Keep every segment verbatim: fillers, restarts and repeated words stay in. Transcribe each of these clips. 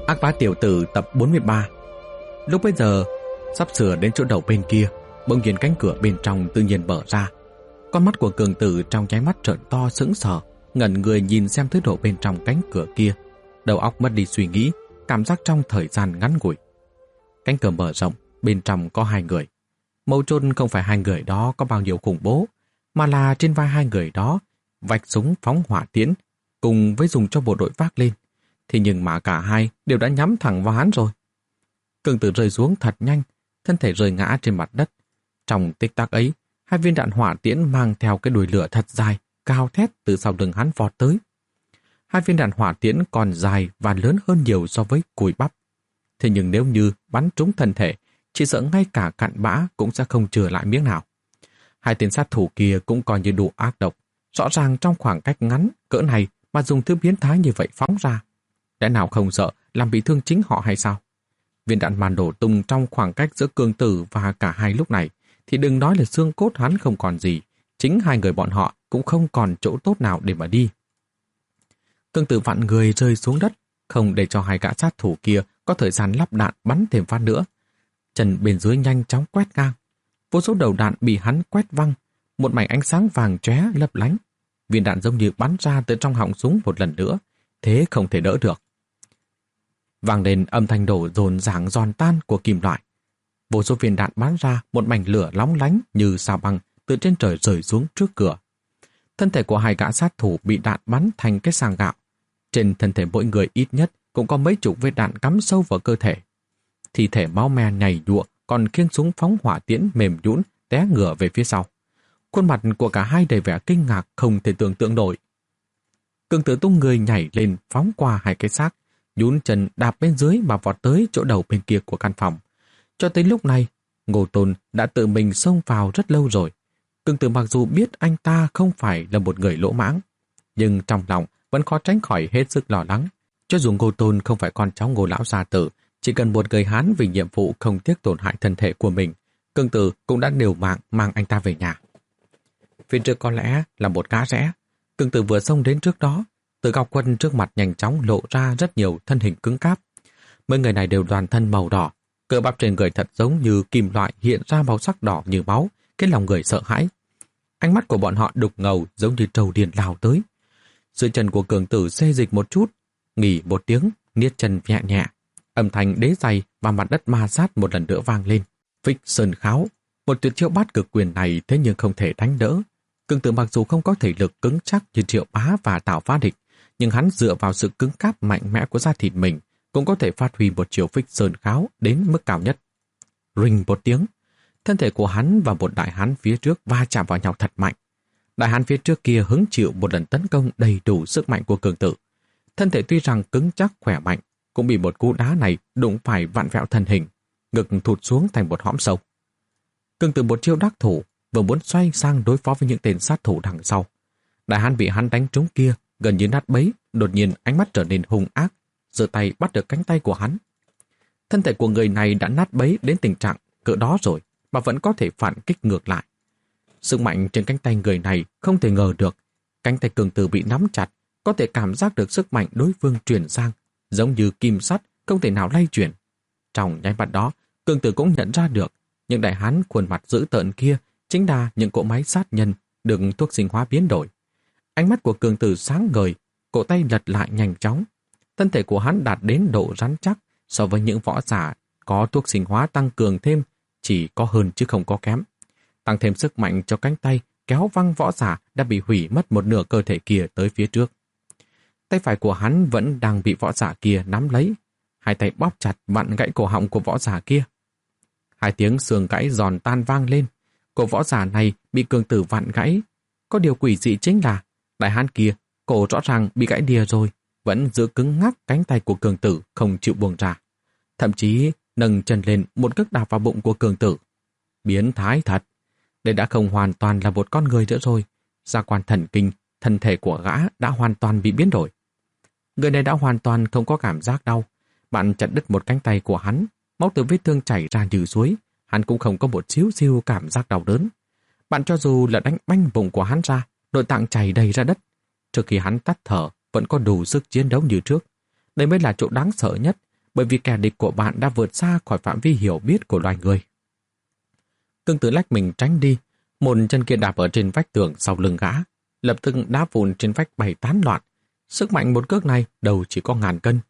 Ác bá tiểu tử tập bốn mươi ba. Lúc bấy giờ, sắp sửa đến chỗ đầu bên kia, bỗng nhiên cánh cửa bên trong tự nhiên mở ra. Con mắt của cường tử trong nháy mắt trợn to sững sờ, ngẩn người nhìn xem thứ đồ bên trong cánh cửa kia. Đầu óc mất đi suy nghĩ, cảm giác trong thời gian ngắn ngủi. Cánh cửa mở rộng, bên trong có hai người. Mấu chốt không phải hai người đó có bao nhiêu khủng bố, mà là trên vai hai người đó vạch súng phóng hỏa tiễn, cùng với dùng cho bộ đội vác lên. Thì nhưng mà cả hai đều đã nhắm thẳng vào hắn rồi. Cường tử rơi xuống thật nhanh, thân thể rơi ngã trên mặt đất. Trong tích tắc ấy, hai viên đạn hỏa tiễn mang theo cái đuôi lửa thật dài, cao thét từ sau lưng hắn vọt tới. Hai viên đạn hỏa tiễn còn dài và lớn hơn nhiều so với cùi bắp. Thế nhưng nếu như bắn trúng thân thể, chỉ sợ ngay cả cặn bã cũng sẽ không chừa lại miếng nào. Hai tên sát thủ kia cũng coi như đủ ác độc. Rõ ràng trong khoảng cách ngắn, cỡ này mà dùng thứ biến thái như vậy phóng ra. Lẽ nào không sợ làm bị thương chính họ hay sao? Viên đạn màn đổ tung trong khoảng cách giữa cường tử và cả hai lúc này, thì đừng nói là xương cốt hắn không còn gì, chính hai người bọn họ cũng không còn chỗ tốt nào để mà đi. Cường tử vặn người rơi xuống đất, không để cho hai gã sát thủ kia có thời gian lắp đạn bắn thêm phát nữa. Chân bên dưới nhanh chóng quét ngang. Vô số đầu đạn bị hắn quét văng, một mảnh ánh sáng vàng chóe lấp lánh. Viên đạn giống như bắn ra từ trong họng súng một lần nữa, thế không thể đỡ được. Vang lên âm thanh đổ dồn dàng giòn tan của kim loại. Vô số viên đạn bắn ra một mảnh lửa lóng lánh như sao băng từ trên trời rơi xuống trước cửa. Thân thể của hai gã sát thủ bị đạn bắn thành cái sàng gạo. Trên thân thể mỗi người ít nhất cũng có mấy chục vết đạn cắm sâu vào cơ thể. Thi thể máu me nhảy nhụa còn khiêng súng phóng hỏa tiễn mềm nhũn té ngửa về phía sau. Khuôn mặt của cả hai đầy vẻ kinh ngạc không thể tưởng tượng nổi. Cường tử tung người nhảy lên phóng qua hai cái xác, nhún chân đạp bên dưới mà vọt tới chỗ đầu bên kia của căn phòng. Cho tới lúc này, Ngô Tôn đã tự mình xông vào rất lâu rồi. Cường tử mặc dù biết anh ta không phải là một người lỗ mãng, nhưng trong lòng vẫn khó tránh khỏi hết sức lo lắng. Cho dù Ngô Tôn không phải con cháu Ngô lão gia tử, chỉ cần một người Hán vì nhiệm vụ không tiếc tổn hại thân thể của mình, Cường tử cũng đã liều mạng mang anh ta về nhà. Phía trước có lẽ là một ngã rẽ. Cường tử vừa xông đến trước đó, Từ Cao Quân trước mặt nhanh chóng lộ ra rất nhiều thân hình cứng cáp. Mấy người này đều toàn thân màu đỏ, cơ bắp trên người thật giống như kim loại hiện ra màu sắc đỏ như máu, khiến lòng người sợ hãi. Ánh mắt của bọn họ đục ngầu giống như trâu điên lao tới. Dưới chân của Cường tử xê dịch một chút, nghỉ một tiếng, niết chân nhẹ nhẹ. Âm thanh đế giày và mặt đất ma sát một lần nữa vang lên. Phích sơn kháo, một tuyệt chiêu bát cực quyền này thế nhưng không thể đánh đỡ. Cường tử mặc dù không có thể lực cứng chắc như Triệu Bá và Tào Phá Địch, nhưng hắn dựa vào sự cứng cáp mạnh mẽ của da thịt mình cũng có thể phát huy một chiều phích sơn kháo đến mức cao nhất. Rinh một tiếng, thân thể của hắn và một đại hán phía trước va chạm vào nhau thật mạnh. Đại hán phía trước kia hứng chịu một lần tấn công đầy đủ sức mạnh của cường tử. Thân thể tuy rằng cứng chắc khỏe mạnh, cũng bị một cú đá này đụng phải vặn vẹo thân hình, ngực thụt xuống thành một hõm sâu. Cường tử một chiêu đắc thủ, vừa muốn xoay sang đối phó với những tên sát thủ đằng sau. Đại hán bị hắn đánh trúng kia gần như nát bấy, đột nhiên ánh mắt trở nên hung ác, giơ tay bắt được cánh tay của hắn. Thân thể của người này đã nát bấy đến tình trạng cỡ đó rồi mà vẫn có thể phản kích ngược lại. Sức mạnh trên cánh tay người này không thể ngờ được. Cánh tay cường tử bị nắm chặt, có thể cảm giác được sức mạnh đối phương truyền sang, giống như kim sắt không thể nào lay chuyển. Trong nháy mắt đó, cường tử cũng nhận ra được những đại hán khuôn mặt dữ tợn kia chính là những cỗ máy sát nhân được thuốc sinh hóa biến đổi. Ánh mắt của cường tử sáng ngời, cổ tay lật lại nhanh chóng. Thân thể của hắn đạt đến độ rắn chắc so với những võ giả có thuốc sinh hóa tăng cường thêm, chỉ có hơn chứ không có kém. Tăng thêm sức mạnh cho cánh tay kéo văng võ giả đã bị hủy mất một nửa cơ thể kia tới phía trước. Tay phải của hắn vẫn đang bị võ giả kia nắm lấy, hai tay bóp chặt vặn gãy cổ họng của võ giả kia. Hai tiếng xương gãy giòn tan vang lên, cổ võ giả này bị cường tử vặn gãy. Có điều quỷ dị chính là đại hán kia, cổ rõ ràng bị gãy đìa rồi, vẫn giữ cứng ngắc cánh tay của cường tử không chịu buông ra. Thậm chí nâng chân lên một cước đạp vào bụng của cường tử. Biến thái thật. Đây đã không hoàn toàn là một con người nữa rồi. Gia quan thần kinh, thân thể của gã đã hoàn toàn bị biến đổi. Người này đã hoàn toàn không có cảm giác đau. Bạn chặt đứt một cánh tay của hắn, máu từ vết thương chảy ra như suối, hắn cũng không có một xíu xíu cảm giác đau đớn. Bạn cho dù là đánh banh bụng của hắn ra, nội tạng chảy đầy ra đất, trước khi hắn tắt thở vẫn có đủ sức chiến đấu như trước. Đây mới là chỗ đáng sợ nhất, bởi vì kẻ địch của bạn đã vượt xa khỏi phạm vi hiểu biết của loài người. Cương Tử lách mình tránh đi, một chân kia đạp ở trên vách tường sau lưng gã, lập tức đá vụn trên vách bay tán loạn. Sức mạnh một cước này đầu chỉ có ngàn cân.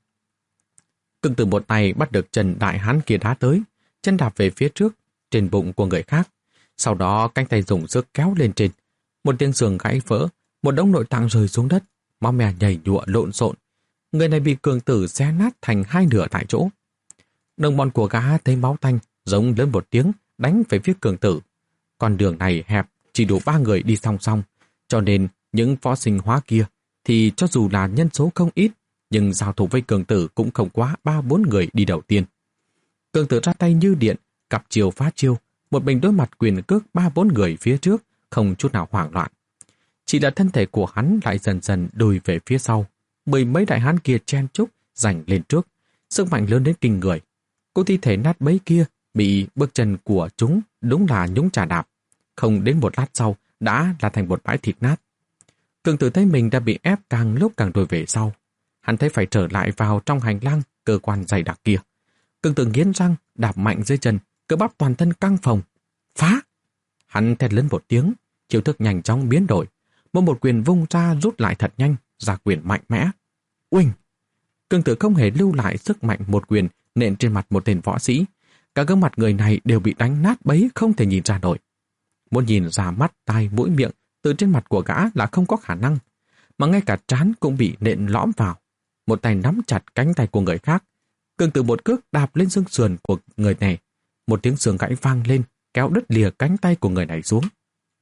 Cương Tử một tay bắt được chân đại hán kia đá tới, chân đạp về phía trước, trên bụng của người khác. Sau đó cánh tay dùng sức kéo lên trên. Một tiếng xương gãy vỡ, một đống nội tạng rơi xuống đất, máu me nhảy nhụa lộn xộn. Người này bị Cương Tử xé nát thành hai nửa tại chỗ. Đồng bọn của gã thấy máu tanh, giống lớn một tiếng, đánh về phía Cương Tử. Con đường này hẹp, chỉ đủ ba người đi song song, cho nên những võ sinh hóa kia thì cho dù là nhân số không ít, nhưng giao thủ với Cương Tử cũng không quá ba bốn người đi đầu tiên. Cương Tử ra tay như điện, cặp chiều phá chiêu, một mình đối mặt quyền cước ba bốn người phía trước, không chút nào hoảng loạn. Chỉ là thân thể của hắn lại dần dần lùi về phía sau, mười mấy đại hán kia chen chúc giành lên trước, sức mạnh lớn đến kinh người. Cô thi thể nát bấy kia bị bước chân của chúng đúng là nhúng trà đạp, không đến một lát sau đã là thành một bãi thịt nát. Cương Tử thấy mình đã bị ép càng lúc càng lùi về sau. Hắn thấy phải trở lại vào trong hành lang cơ quan dày đặc kia. Cương Tử nghiến răng, đạp mạnh dưới chân, cơ bắp toàn thân căng phồng. Phá! Hắn thét lớn một tiếng, chiêu thức nhanh chóng biến đổi. Một một quyền vung ra rút lại thật nhanh, ra quyền mạnh mẽ. Uỳnh! Cương Tử không hề lưu lại sức mạnh một quyền nện trên mặt một tên võ sĩ. Cả gương mặt người này đều bị đánh nát bấy không thể nhìn ra nổi. Muốn nhìn ra mắt, tai, mũi, miệng từ trên mặt của gã là không có khả năng. Mà ngay cả trán cũng bị nện lõm vào. Một tay nắm chặt cánh tay của người khác. Cương Tử một cước đạp lên xương sườn của người này. Một tiếng xương gãy vang lên, kéo đứt lìa cánh tay của người này xuống.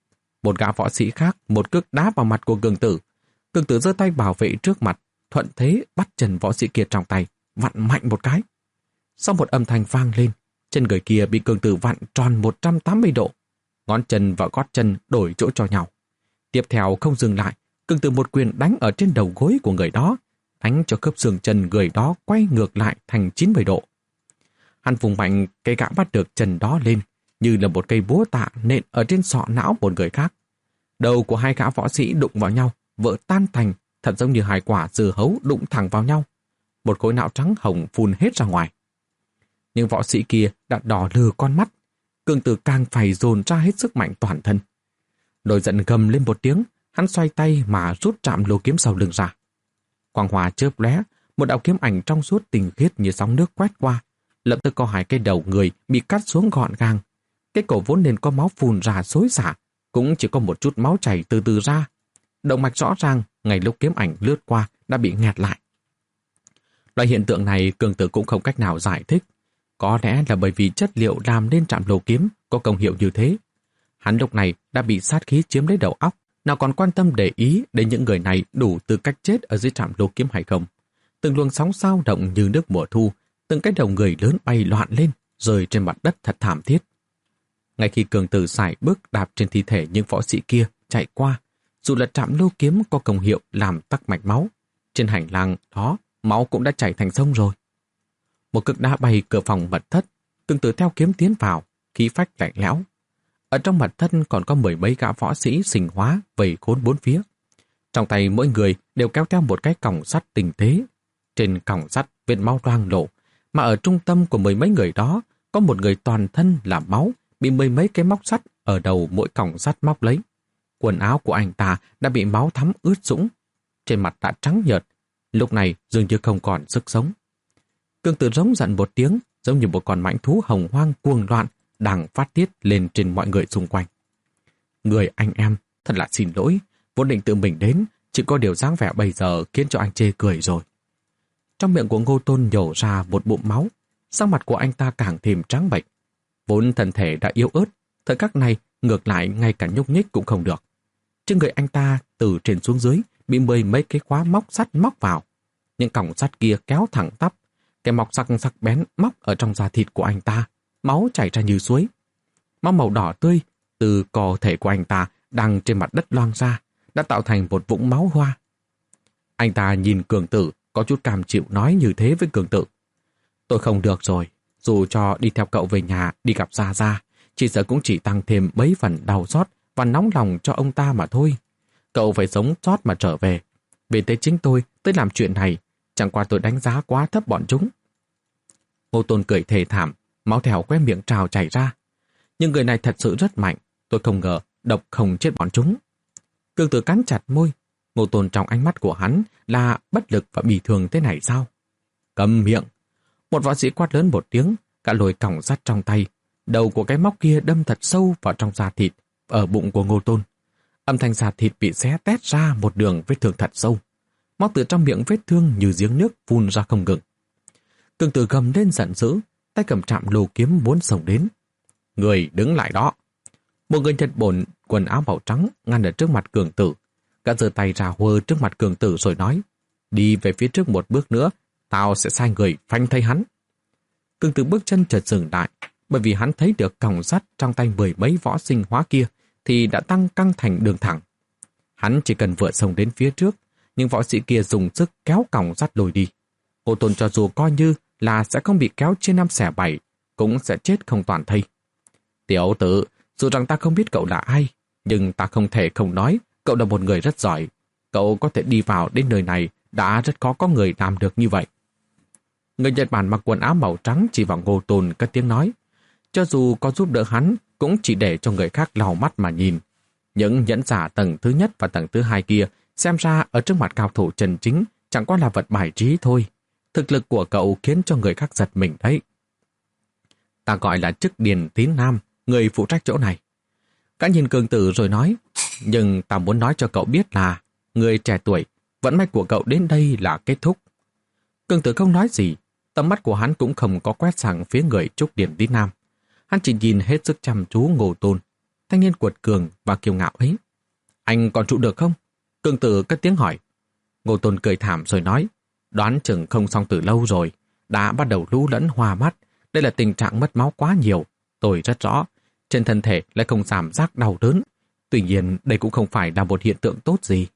Một gã võ sĩ khác một cước đá vào mặt của Cương Tử. Cương Tử giơ tay bảo vệ trước mặt, thuận thế bắt chân võ sĩ kia trong tay, vặn mạnh một cái. Sau một âm thanh vang lên, chân người kia bị Cương Tử vặn tròn một trăm tám mươi độ. Ngón chân và gót chân đổi chỗ cho nhau. Tiếp theo không dừng lại, Cương Tử một quyền đánh ở trên đầu gối của người đó, đánh cho khớp xương chân người đó quay ngược lại thành chín mươi độ. Hắn vùng mạnh cây gã bắt được chân đó lên, như là một cây búa tạ nện ở trên sọ não một người khác. Đầu của hai gã võ sĩ đụng vào nhau, vỡ tan thành, thật giống như hai quả dưa hấu đụng thẳng vào nhau. Một khối não trắng hồng phun hết ra ngoài. Nhưng võ sĩ kia đã đỏ lừ con mắt, Cương Tử càng phải dồn ra hết sức mạnh toàn thân. Nổi giận gầm lên một tiếng, hắn xoay tay mà rút chạm lô kiếm sau lưng ra. Quang hòa chớp lóe, một đạo kiếm ảnh trong suốt tinh khiết như sóng nước quét qua, lập tức có hai cái đầu người bị cắt xuống gọn gàng. Cái cổ vốn nên có máu phun ra xối xả, cũng chỉ có một chút máu chảy từ từ ra. Động mạch rõ ràng, ngay lúc kiếm ảnh lướt qua đã bị nghẹt lại. Loại hiện tượng này Cương Tử cũng không cách nào giải thích. Có lẽ là bởi vì chất liệu làm nên trạm lô kiếm có công hiệu như thế. Hắn lúc này đã bị sát khí chiếm lấy đầu óc, nào còn quan tâm để ý đến những người này đủ tư cách chết ở dưới trạm lô kiếm hay không. Từng luồng sóng sao động như nước mùa thu, từng cái đầu người lớn bay loạn lên, rơi trên mặt đất thật thảm thiết. Ngay khi Cương Tử sải bước đạp trên thi thể những võ sĩ kia chạy qua, dù là trạm lô kiếm có công hiệu làm tắc mạch máu, trên hành lang đó máu cũng đã chảy thành sông rồi. Một cước đá bay cửa phòng mật thất, Cương Tử theo kiếm tiến vào, khí phách lạnh lẽo. Ở trong mật thất còn có mười mấy gã võ sĩ sinh hóa vây khốn bốn phía. Trong tay mỗi người đều kéo theo một cái còng sắt tinh tế. Trên còng sắt vết máu loang lổ, mà ở trung tâm của mười mấy người đó có một người toàn thân là máu, bị mười mấy cái móc sắt ở đầu mỗi còng sắt móc lấy. Quần áo của anh ta đã bị máu thấm ướt sũng, trên mặt đã trắng nhợt, lúc này dường như không còn sức sống. Cương Tử rống giận một tiếng, giống như một con mãnh thú hồng hoang cuồng loạn đang phát tiết lên trên mọi người xung quanh. Người anh em, thật là xin lỗi, vốn định tự mình đến, chỉ có điều dáng vẻ bây giờ khiến cho anh chê cười rồi. Trong miệng của Ngô Tôn nhổ ra một bụng máu, sắc mặt của anh ta càng thêm trắng bệch. Vốn thân thể đã yếu ớt, thời khắc này ngược lại ngay cả nhúc nhích cũng không được. Trên người anh ta từ trên xuống dưới bị mười mấy cái khóa móc sắt móc vào. Những còng sắt kia kéo thẳng tắp, cái móc sắc sắc bén móc ở trong da thịt của anh ta, máu chảy ra như suối. Máu màu đỏ tươi từ cơ thể của anh ta đang trên mặt đất loang ra, đã tạo thành một vũng máu hoa. Anh ta nhìn Cường Tử, có chút cam chịu nói như thế với Cường Tử. Tôi không được rồi, dù cho đi theo cậu về nhà đi gặp Gia Gia, chỉ sợ cũng chỉ tăng thêm mấy phần đau xót và nóng lòng cho ông ta mà thôi. Cậu phải sống sót mà trở về. Vì thế chính tôi tới làm chuyện này, chẳng qua tôi đánh giá quá thấp bọn chúng. Ngô Tôn cười thề thảm, máu theo que miệng trào chảy ra. Nhưng người này thật sự rất mạnh, tôi không ngờ độc không chết bọn chúng. Cương Tử cắn chặt môi, Ngô Tôn trong ánh mắt của hắn là bất lực và bỉ thường thế này sao? Câm miệng! Một võ sĩ quát lớn một tiếng, cả lồi còng sắt trong tay. Đầu của cái móc kia đâm thật sâu vào trong da thịt, ở bụng của Ngô Tôn. Âm thanh da thịt bị xé tét ra một đường vết thương thật sâu. Máu từ trong miệng vết thương như giếng nước phun ra không ngừng. Cương Tử gầm lên giận dữ, tay cầm trạm lô kiếm muốn xông đến. Người đứng lại đó! Một người Nhật Bản quần áo màu trắng ngăn ở trước mặt Cường Tử. Gã giơ tay ra hơ trước mặt Cường Tử rồi nói, đi về phía trước một bước nữa, tao sẽ sai người phanh thây hắn. Cường Tử bước chân chợt dừng lại, bởi vì hắn thấy được còng sắt trong tay mười mấy võ sinh hóa kia thì đã tăng căng thành đường thẳng. Hắn chỉ cần vượt sông đến phía trước, nhưng võ sĩ kia dùng sức kéo còng sắt lùi đi. Ngô Tôn cho dù coi như là sẽ không bị kéo trên năm xẻ bảy, cũng sẽ chết không toàn thây. Tiểu tử, dù rằng ta không biết cậu là ai, nhưng ta không thể không nói cậu là một người rất giỏi. Cậu có thể đi vào đến nơi này đã rất khó có người làm được như vậy. Người Nhật Bản mặc quần áo màu trắng chỉ vào Ngô Tôn cất tiếng nói, cho dù có giúp đỡ hắn cũng chỉ để cho người khác lau mắt mà nhìn. Những nhẫn giả tầng thứ nhất và tầng thứ hai kia xem ra ở trước mặt cao thủ chân chính chẳng qua là vật bài trí thôi. Thực lực của cậu khiến cho người khác giật mình đấy. Ta gọi là chức Điền Tín Nam, người phụ trách chỗ này. Cả nhìn Cường Tử rồi nói, nhưng ta muốn nói cho cậu biết là người trẻ tuổi, vận mạch của cậu đến đây là kết thúc. Cường Tử không nói gì, tầm mắt của hắn cũng không có quét sang phía người Trúc Điền Tín Nam. Hắn chỉ nhìn hết sức chăm chú Ngô Tôn, thanh niên cuột cường và kiêu ngạo ấy. Anh còn trụ được không? Cường Tử cất tiếng hỏi. Ngô Tôn cười thảm rồi nói, đoán chừng không xong từ lâu rồi, đã bắt đầu lú lẫn hoa mắt. Đây là tình trạng mất máu quá nhiều, tôi rất rõ. Trên thân thể lại không cảm giác đau đớn. Tuy nhiên đây cũng không phải là một hiện tượng tốt gì.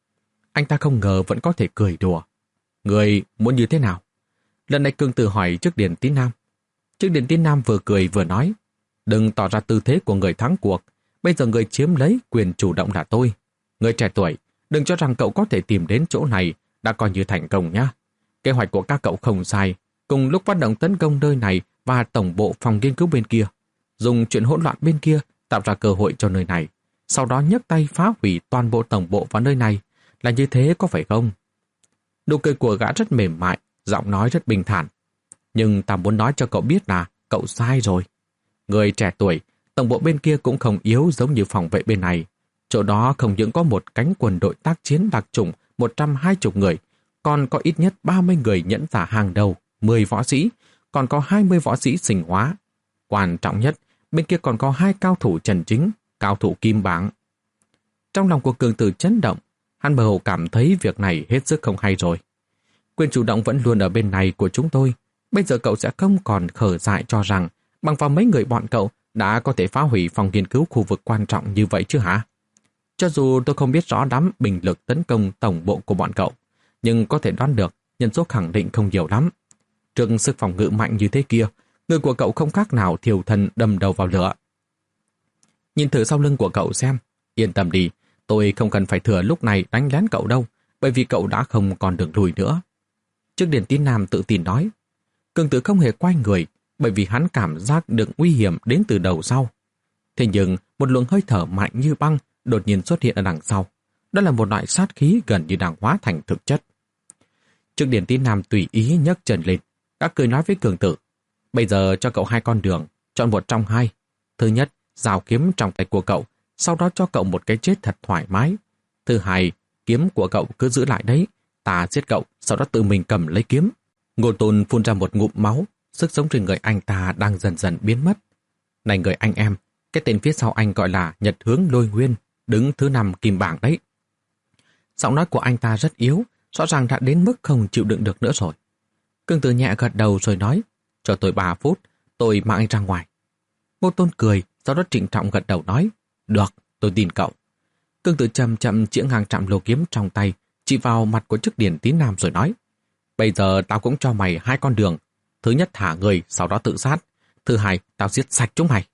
Anh ta không ngờ vẫn có thể cười đùa. Người muốn như thế nào? Lần này Cường Tử hỏi trước Điền Tín Nam. Trước Điền Tín Nam vừa cười vừa nói, đừng tỏ ra tư thế của người thắng cuộc. Bây giờ người chiếm lấy quyền chủ động là tôi. Người trẻ tuổi, đừng cho rằng cậu có thể tìm đến chỗ này đã coi như thành công nhá. Kế hoạch của các cậu không sai. Cùng lúc phát động tấn công nơi này và tổng bộ phòng nghiên cứu bên kia, dùng chuyện hỗn loạn bên kia tạo ra cơ hội cho nơi này, sau đó nhấc tay phá hủy toàn bộ tổng bộ vào nơi này, là như thế có phải không? Nụ cười của gã rất mềm mại, giọng nói rất bình thản. Nhưng ta muốn nói cho cậu biết là cậu sai rồi. Người trẻ tuổi, tổng bộ bên kia cũng không yếu giống như phòng vệ bên này. Chỗ đó không những có một cánh quân đội tác chiến đặc chủng một trăm hai mươi người, còn có ít nhất ba mươi người nhẫn giả hàng đầu, mười võ sĩ, còn có hai mươi võ sĩ sinh hóa. Quan trọng nhất, bên kia còn có hai cao thủ trần chính, cao thủ kim bảng. Trong lòng của Cường Tử chấn động, hắn mơ hồ cảm thấy việc này hết sức không hay rồi. Quyền chủ động vẫn luôn ở bên này của chúng tôi. Bây giờ cậu sẽ không còn khở dại cho rằng bằng vào mấy người bọn cậu đã có thể phá hủy phòng nghiên cứu khu vực quan trọng như vậy chứ hả? Cho dù tôi không biết rõ lắm bình lực tấn công tổng bộ của bọn cậu, nhưng có thể đoán được nhân số khẳng định không nhiều lắm. Trước sức phòng ngự mạnh như thế kia, người của cậu không khác nào thiêu thân đâm đầu vào lửa. Nhìn thử sau lưng của cậu xem, yên tâm đi, tôi không cần phải thừa lúc này đánh lén cậu đâu, bởi vì cậu đã không còn đường lùi nữa. Trước Điền Tín Nam tự tin nói. Cường Tử không hề quay người, bởi vì hắn cảm giác được nguy hiểm đến từ đầu sau. Thế nhưng, một luồng hơi thở mạnh như băng đột nhiên xuất hiện ở đằng sau. Đó là một loại sát khí gần như đang hóa thành thực chất. Trước Điền Tín Nam tùy ý nhấc chân lên, đã cười nói với Cường Tử. Bây giờ cho cậu hai con đường, chọn một trong hai. Thứ nhất, giao kiếm trong tay của cậu, sau đó cho cậu một cái chết thật thoải mái. Thứ hai, kiếm của cậu cứ giữ lại đấy, ta giết cậu, sau đó tự mình cầm lấy kiếm. Ngô Tôn phun ra một ngụm máu, sức sống trên người anh ta đang dần dần biến mất. Này người anh em, cái tên phía sau anh gọi là Nhật Hướng Lôi Nguyên, đứng thứ năm kim bảng đấy. Giọng nói của anh ta rất yếu, rõ ràng đã đến mức không chịu đựng được nữa rồi. Cường Tử nhẹ gật đầu rồi nói, cho tôi ba phút, tôi mang anh ra ngoài. Ngô Tôn cười, sau đó trịnh trọng gật đầu nói, được, tôi tin cậu. Cường Tử chậm chậm chĩa ngang trạm lô kiếm trong tay, chỉ vào mặt của chức Điền Tín Nam rồi nói, bây giờ tao cũng cho mày hai con đường. Thứ nhất thả người, sau đó tự sát. Thứ hai, tao giết sạch chúng mày.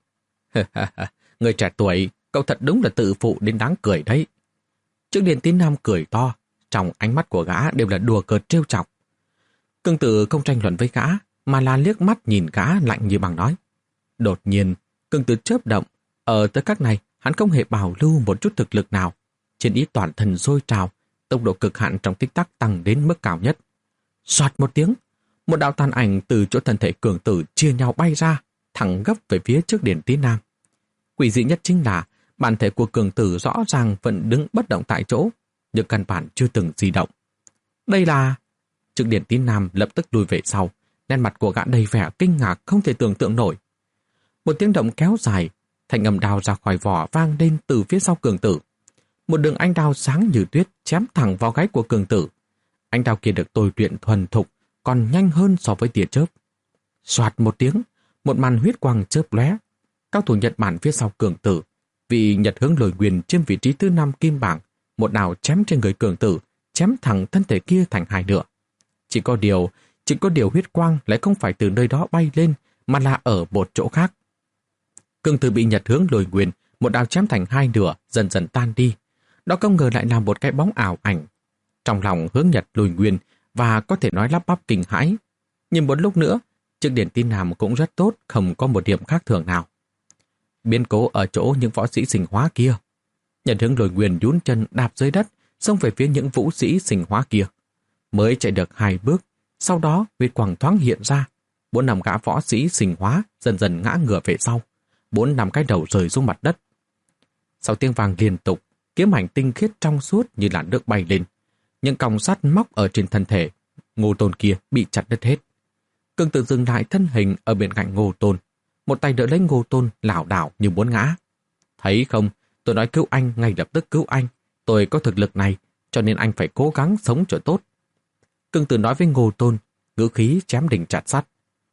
Người trẻ tuổi, cậu thật đúng là tự phụ đến đáng cười đấy. Chức Điền Tín Nam cười to, trong ánh mắt của gã đều là đùa cợt trêu chọc. Cường Tử không tranh luận với gã, mà là liếc mắt nhìn gã lạnh như băng nói. Đột nhiên, Cường Tử chớp động, ở tới các này hắn không hề bảo lưu một chút thực lực nào. Chiến ý toàn thân sôi trào, tốc độ cực hạn trong tích tắc tăng đến mức cao nhất. Soạt một tiếng, một đạo tàn ảnh từ chỗ thân thể Cường Tử chia nhau bay ra, thẳng gấp về phía trước Điền Tí Nam. Quỷ dị nhất chính là bản thể của Cường Tử rõ ràng vẫn đứng bất động tại chỗ, nhưng căn bản chưa từng di động. Đây là... Trước Điền Tí Nam lập tức lùi về sau, nét mặt của gã đầy vẻ kinh ngạc không thể tưởng tượng nổi. Một tiếng động kéo dài, thanh âm đao ra khỏi vỏ vang lên từ phía sau Cường Tử. Một đường ánh đao sáng như tuyết chém thẳng vào gáy của Cường Tử. Ánh đao kia được tôi luyện thuần thục, còn nhanh hơn so với tia chớp. Soạt một tiếng, một màn huyết quang chớp lóe. Cao thủ Nhật Bản phía sau Cường Tử, vì Nhật Hướng Lôi Quyền chiếm vị trí thứ năm kim bảng, một đao chém trên người Cường Tử, chém thẳng thân thể kia thành hai nửa. Chỉ có điều, chỉ có điều huyết quang lại không phải từ nơi đó bay lên, mà là ở một chỗ khác. Cường Tử bị Nhật Hướng Lôi Quyền một đao chém thành hai nửa, dần dần tan đi. Đó không ngờ lại là một cái bóng ảo ảnh. Trong lòng Hướng Nhật Lôi Quyền và có thể nói lắp bắp kinh hãi. Nhưng một lúc nữa, trước Điền Tí Nam cũng rất tốt, không có một điểm khác thường nào. Biến cố ở chỗ những võ sĩ sinh hóa kia. Nhật Hướng Lôi Quyền nhún chân đạp dưới đất, xông về phía những vũ sĩ sinh hóa kia. Mới chạy được hai bước, sau đó huyết quang thoáng hiện ra. Bốn năm gã võ sĩ sinh hóa dần dần ngã ngửa về sau. Bốn năm cái đầu rơi xuống mặt đất. Sau tiếng vang liên tục, kiếm ảnh tinh khiết trong suốt như là nước bay lên. Những còng sắt móc ở trên thân thể Ngô Tôn kia bị chặt đứt hết. Cường Tử dừng lại thân hình ở bên cạnh Ngô Tôn, một tay đỡ lấy Ngô Tôn lảo đảo như muốn ngã. Thấy không, tôi nói cứu anh ngay lập tức cứu anh. Tôi có thực lực này, cho nên anh phải cố gắng sống cho tốt. Cường Tử nói với Ngô Tôn, ngữ khí chém đinh chặt sắt.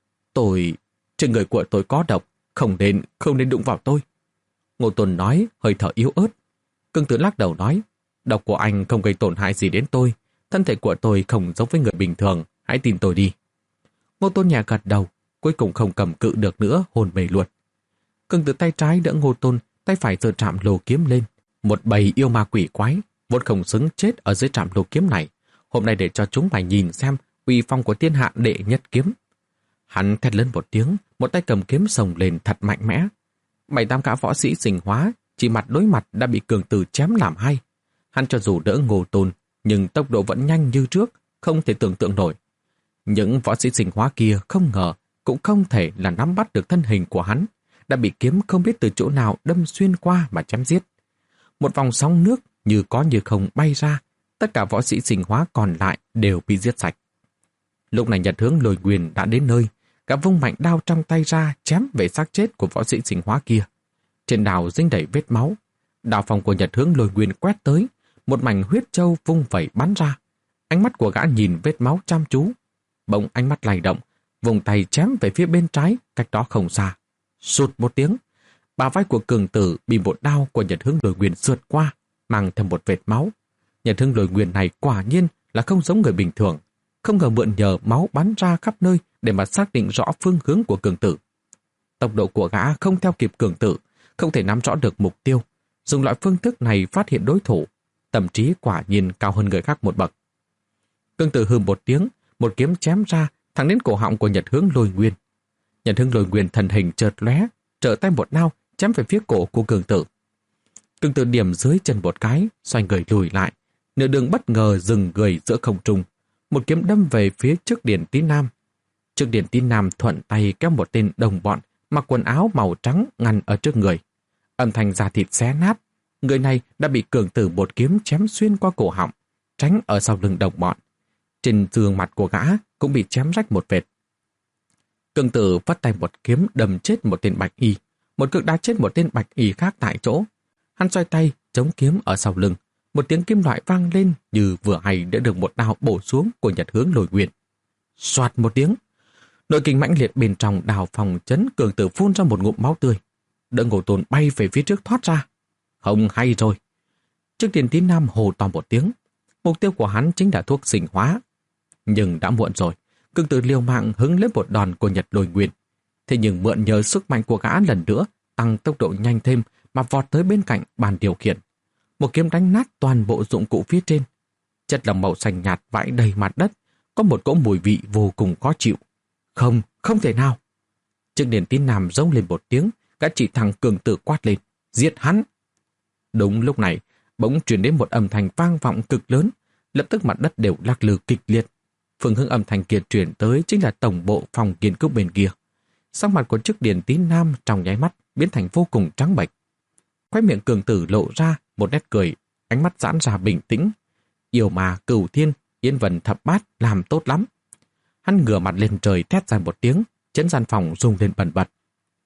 Tôi, trên người của tôi có độc, không nên, không nên đụng vào tôi. Ngô Tôn nói, hơi thở yếu ớt. Cường Tử lắc đầu nói, độc của anh không gây tổn hại gì đến tôi. Thân thể của tôi không giống với người bình thường, hãy tin tôi đi. Ngô Tôn nhà gật đầu, cuối cùng không cầm cự được nữa, hồn mê luôn. Cường Tử tay trái đỡ Ngô Tôn, tay phải giơ trạm lô kiếm lên. Một bầy yêu ma quỷ quái, vốn không xứng chết ở dưới trạm lô kiếm này. Hôm nay để cho chúng mày nhìn xem uy phong của thiên hạ đệ nhất kiếm. Hắn thét lớn một tiếng, một tay cầm kiếm sồng lên thật mạnh mẽ. Bảy tám gã võ sĩ sinh hóa, chỉ mặt đối mặt đã bị Cường Tử chém làm hai. Hắn cho dù đỡ Ngô Tôn, nhưng tốc độ vẫn nhanh như trước, không thể tưởng tượng nổi. Những võ sĩ sinh hóa kia không ngờ, cũng không thể là nắm bắt được thân hình của hắn, đã bị kiếm không biết từ chỗ nào đâm xuyên qua mà chém giết. Một vòng sóng nước như có như không bay ra, tất cả võ sĩ sinh hóa còn lại đều bị giết sạch. Lúc này Nhật Hướng Lôi Quyền đã đến nơi, gã vung mạnh đao trong tay ra chém về xác chết của võ sĩ sinh hóa kia. Trên đao dính đầy vết máu, đao phong của Nhật Hướng Lôi Quyền quét tới, một mảnh huyết châu vung vẩy bắn ra. Ánh mắt của gã nhìn vết máu chăm chú, bỗng ánh mắt lay động, vùng tay chém về phía bên trái, cách đó không xa. Sụt một tiếng, bả vai của Cường Tử bị một đao của Nhật Hướng Lôi Quyền sượt qua, mang thêm một vệt máu. Nhật Hướng Lôi Quyền này quả nhiên là không giống người bình thường, không ngờ mượn nhờ máu bắn ra khắp nơi để mà xác định rõ phương hướng của Cường Tử. Tốc độ của gã không theo kịp Cường Tử, không thể nắm rõ được mục tiêu. Dùng loại phương thức này phát hiện đối thủ, tâm trí quả nhiên cao hơn người khác một bậc. Cường Tử hừ một tiếng, một kiếm chém ra, thẳng đến cổ họng của Nhật Hướng Lôi Nguyên. Nhật Hướng Lôi Nguyên thần hình chợt lóe, trở tay một đao chém về phía cổ của Cường Tử. Cường Tử điểm dưới chân một cái, xoay người lùi lại, nửa đường bất ngờ dừng người giữa không trung, một kiếm đâm về phía trước Điền Tí Nam. Trước Điền Tí Nam thuận tay kéo một tên đồng bọn mặc quần áo màu trắng ngăn ở trước người. Âm thanh da thịt xé nát, người này đã bị Cường Tử một kiếm chém xuyên qua cổ họng, tránh ở sau lưng đồng bọn. Trên gương mặt của gã cũng bị chém rách một vệt. Cường Tử vắt tay một kiếm đâm chết một tên bạch y, một cước đá chết một tên bạch y khác tại chỗ. Hắn xoay tay chống kiếm ở sau lưng, một tiếng kim loại vang lên như vừa hay đã được một đao bổ xuống của Nhật Hướng Lôi Quyền. Soạt một tiếng, nội kình mãnh liệt bên trong đào phòng chấn Cường Tử phun ra một ngụm máu tươi. Đỡ Ngô Tôn bay về phía trước thoát ra. Không hay rồi. Trước Điền Tí Nam hồ to một tiếng. Mục tiêu của hắn chính là thuốc sinh hóa. Nhưng đã muộn rồi. Cường Tử liều mạng hứng lấy một đòn của Nhật Lôi Quyền. Thế nhưng mượn nhờ sức mạnh của gã lần nữa, tăng tốc độ nhanh thêm mà vọt tới bên cạnh bàn điều khiển. Một kiếm đánh nát toàn bộ dụng cụ phía trên. Chất lỏng màu xanh nhạt vãi đầy mặt đất, có một cỗ mùi vị vô cùng khó chịu. Không, không thể nào. Trương Điền Tín Nam rống lên một tiếng, gã chỉ thẳng cường tử quát lên, giết hắn. Đúng lúc này, bỗng truyền đến một âm thanh vang vọng cực lớn, lập tức mặt đất đều lắc lư kịch liệt. Phương hướng âm thanh kia truyền tới chính là tổng bộ phòng nghiên cứu bên kia. Sắc mặt của Trương Điền Tín Nam trong nháy mắt biến thành vô cùng trắng bệch. Khóe miệng cường tử lộ ra một nét cười, ánh mắt giãn ra bình tĩnh. Yêu mà Cửu Thiên, Yên Vân Thập Bát làm tốt lắm. Hắn ngửa mặt lên trời thét dài một tiếng, chấn gian phòng rung lên bần bật.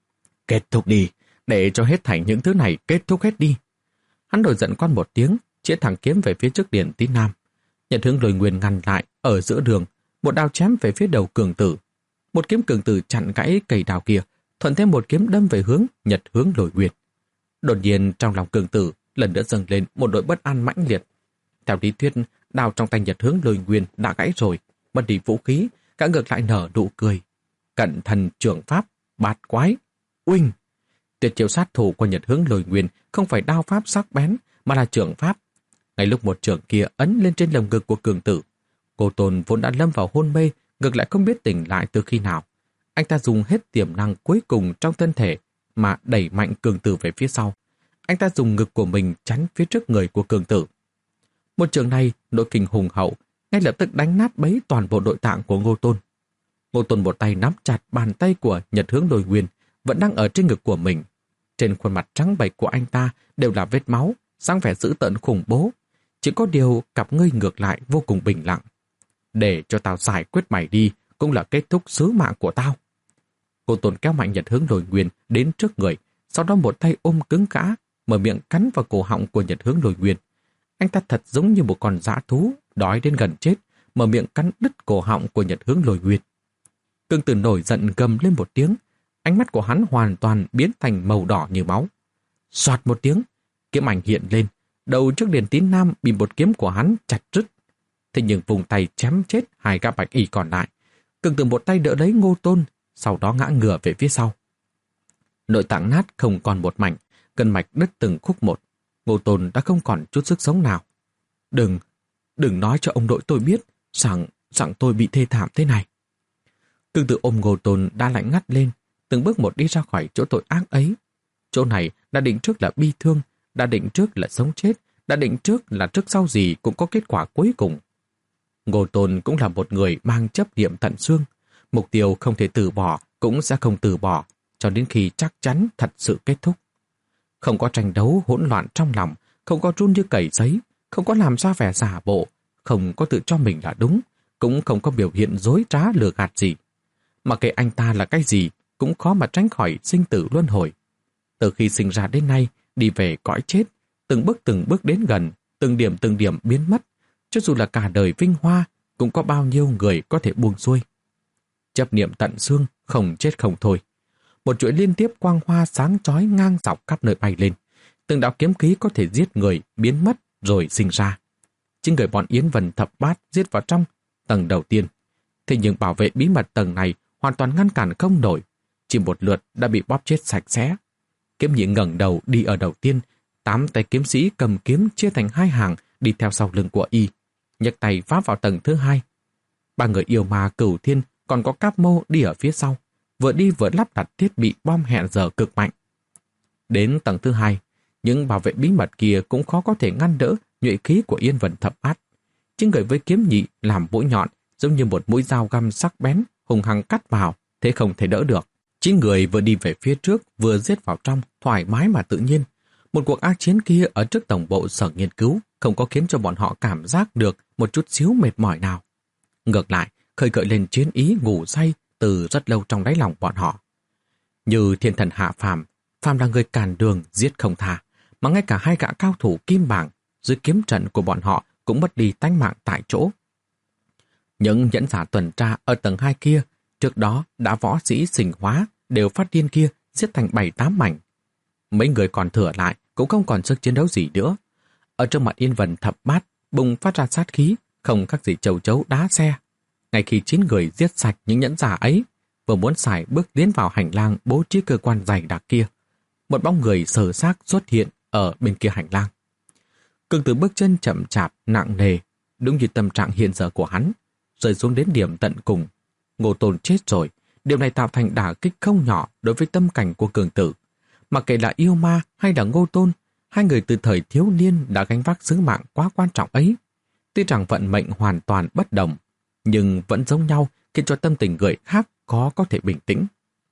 Kết thúc đi, để cho hết thảy những thứ này kết thúc hết đi. Hắn nổi giận quát một tiếng, chĩa thẳng kiếm về phía trước Điền Tín Nam. Nhật Hướng Lôi Nguyên ngăn lại ở giữa đường, một đao chém về phía đầu cường tử. Một kiếm cường tử chặn gãy cây đao kia, thuận thêm một kiếm đâm về hướng Nhật Hướng Lôi Nguyên. Đột nhiên trong lòng cường tử lần nữa dâng lên một nỗi bất an mãnh liệt. Theo lý thuyết, đao trong tay Nhật Hướng Lôi Nguyên đã gãy rồi, mất đi vũ khí, cả ngược lại nở nụ cười. Cận thần trưởng pháp, bát quái, uinh. Tuyệt chiêu sát thủ của Nhật Hướng Lôi Nguyên không phải đao pháp sắc bén, mà là trưởng pháp. Ngay lúc một trưởng kia ấn lên trên lồng ngực của cường tử, Cô Tôn vốn đã lâm vào hôn mê, ngược lại không biết tỉnh lại từ khi nào. Anh ta dùng hết tiềm năng cuối cùng trong thân thể mà đẩy mạnh cường tử về phía sau. Anh ta dùng ngực của mình chắn phía trước người của cường tử. Một trường này, nội kình hùng hậu, ngay lập tức đánh nát bấy toàn bộ nội tạng của Ngô Tôn. Ngô Tôn một tay nắm chặt bàn tay của Nhật Hướng Lôi Nguyên, vẫn đang ở trên ngực của mình. Trên khuôn mặt trắng bệch của anh ta đều là vết máu, dáng vẻ dữ tợn khủng bố. Chỉ có điều cặp ngươi ngược lại vô cùng bình lặng. Để cho tao giải quyết mày đi cũng là kết thúc sứ mạng của tao. Ngô Tôn kéo mạnh Nhật Hướng Lôi Nguyên đến trước người, sau đó một tay ôm cứng gã, mở miệng cắn vào cổ họng của Nhật Hướng Lôi Nguyên. Anh ta thật giống như một con dã thú đói đến gần chết, mở miệng cắn đứt cổ họng của Nhật Hướng Lôi Nguyên. Cương Tử nổi giận gầm lên một tiếng, ánh mắt của hắn hoàn toàn biến thành màu đỏ như máu. Soạt một tiếng, kiếm ảnh hiện lên, đầu trước Điền Tín Nam bị một kiếm của hắn chặt rứt. Thế nhưng vùng tay chém chết hai gã bạch y còn lại. Cương Tử một tay đỡ lấy Ngô Tôn, sau đó ngã ngửa về phía sau. Nội tạng nát không còn một mảnh, gân mạch đứt từng khúc một. Ngô Tôn đã không còn chút sức sống nào. Đừng, đừng nói cho ông đội tôi biết rằng, rằng tôi bị thê thảm thế này. Cương Tử ôm Ngô Tôn đã lạnh ngắt lên, từng bước một đi ra khỏi chỗ tội ác ấy. Chỗ này đã định trước là bi thương, đã định trước là sống chết, đã định trước là trước sau gì cũng có kết quả cuối cùng. Ngô Tôn cũng là một người mang chấp niệm tận xương. Mục tiêu không thể từ bỏ, cũng sẽ không từ bỏ, cho đến khi chắc chắn thật sự kết thúc. Không có tranh đấu hỗn loạn trong lòng, không có run như cầy giấy, không có làm ra vẻ giả bộ, không có tự cho mình là đúng, cũng không có biểu hiện dối trá lừa gạt gì. Mà kệ anh ta là cái gì, cũng khó mà tránh khỏi sinh tử luân hồi. Từ khi sinh ra đến nay, đi về cõi chết, từng bước từng bước đến gần, từng điểm từng điểm biến mất, cho dù là cả đời vinh hoa, cũng có bao nhiêu người có thể buông xuôi. Chấp niệm tận xương, không chết không thôi. Một chuỗi liên tiếp quang hoa sáng chói ngang dọc khắp nơi bay lên. Từng đạo kiếm khí có thể giết người, biến mất, rồi sinh ra. Chính người bọn Yến Vân Thập Bát giết vào trong tầng đầu tiên. Thế nhưng bảo vệ bí mật tầng này hoàn toàn ngăn cản không nổi. Chỉ một lượt đã bị bóp chết sạch sẽ. Kiếm nhị ngẩng đầu đi ở đầu tiên. Tám tay kiếm sĩ cầm kiếm chia thành hai hàng đi theo sau lưng của y. Nhấc tay phá vào tầng thứ hai. Ba người yêu ma Cửu Thiên còn có Cáp Mô đi ở phía sau, vừa đi vừa lắp đặt thiết bị bom hẹn giờ cực mạnh. Đến tầng thứ hai, những bảo vệ bí mật kia cũng khó có thể ngăn đỡ nhuệ khí của Yên Vân Thập Bát. Chính người với kiếm nhị làm mũi nhọn, giống như một mũi dao găm sắc bén, hùng hăng cắt vào, thế không thể đỡ được. Chính người vừa đi về phía trước, vừa giết vào trong, thoải mái mà tự nhiên. Một cuộc ác chiến kia ở trước tổng bộ sở nghiên cứu không có khiến cho bọn họ cảm giác được một chút xíu mệt mỏi nào. Ngược lại, khơi gợi lên chiến ý ngủ say từ rất lâu trong đáy lòng bọn họ. Như thiên thần hạ phàm, phàm là người càn đường giết không tha, mà ngay cả hai gã cao thủ kim bảng dưới kiếm trận của bọn họ cũng mất đi tánh mạng tại chỗ. Những nhẫn giả tuần tra ở tầng hai kia, trước đó đã võ sĩ sinh hóa đều phát điên kia giết thành bảy tám mảnh. Mấy người còn thừa lại cũng không còn sức chiến đấu gì nữa. Ở trong mặt Yên Vân Thập Bát bùng phát ra sát khí, không khác gì châu chấu đá xe. Ngay khi chín người giết sạch những nhẫn giả ấy, vừa muốn xài bước tiến vào hành lang bố trí cơ quan dày đặc kia, một bóng người sờ xác xuất hiện ở bên kia hành lang. Cường Tử bước chân chậm chạp, nặng nề, đúng như tâm trạng hiện giờ của hắn, rơi xuống đến điểm tận cùng. Ngô Tôn chết rồi, Điều này tạo thành đả kích không nhỏ đối với tâm cảnh của Cường Tử. Mặc kệ là Yêu Ma hay là Ngô Tôn, hai người từ thời thiếu niên đã gánh vác sứ mạng quá quan trọng ấy. Tuy rằng vận mệnh hoàn toàn bất đồng, nhưng vẫn giống nhau khiến cho tâm tình người khác khó có thể bình tĩnh.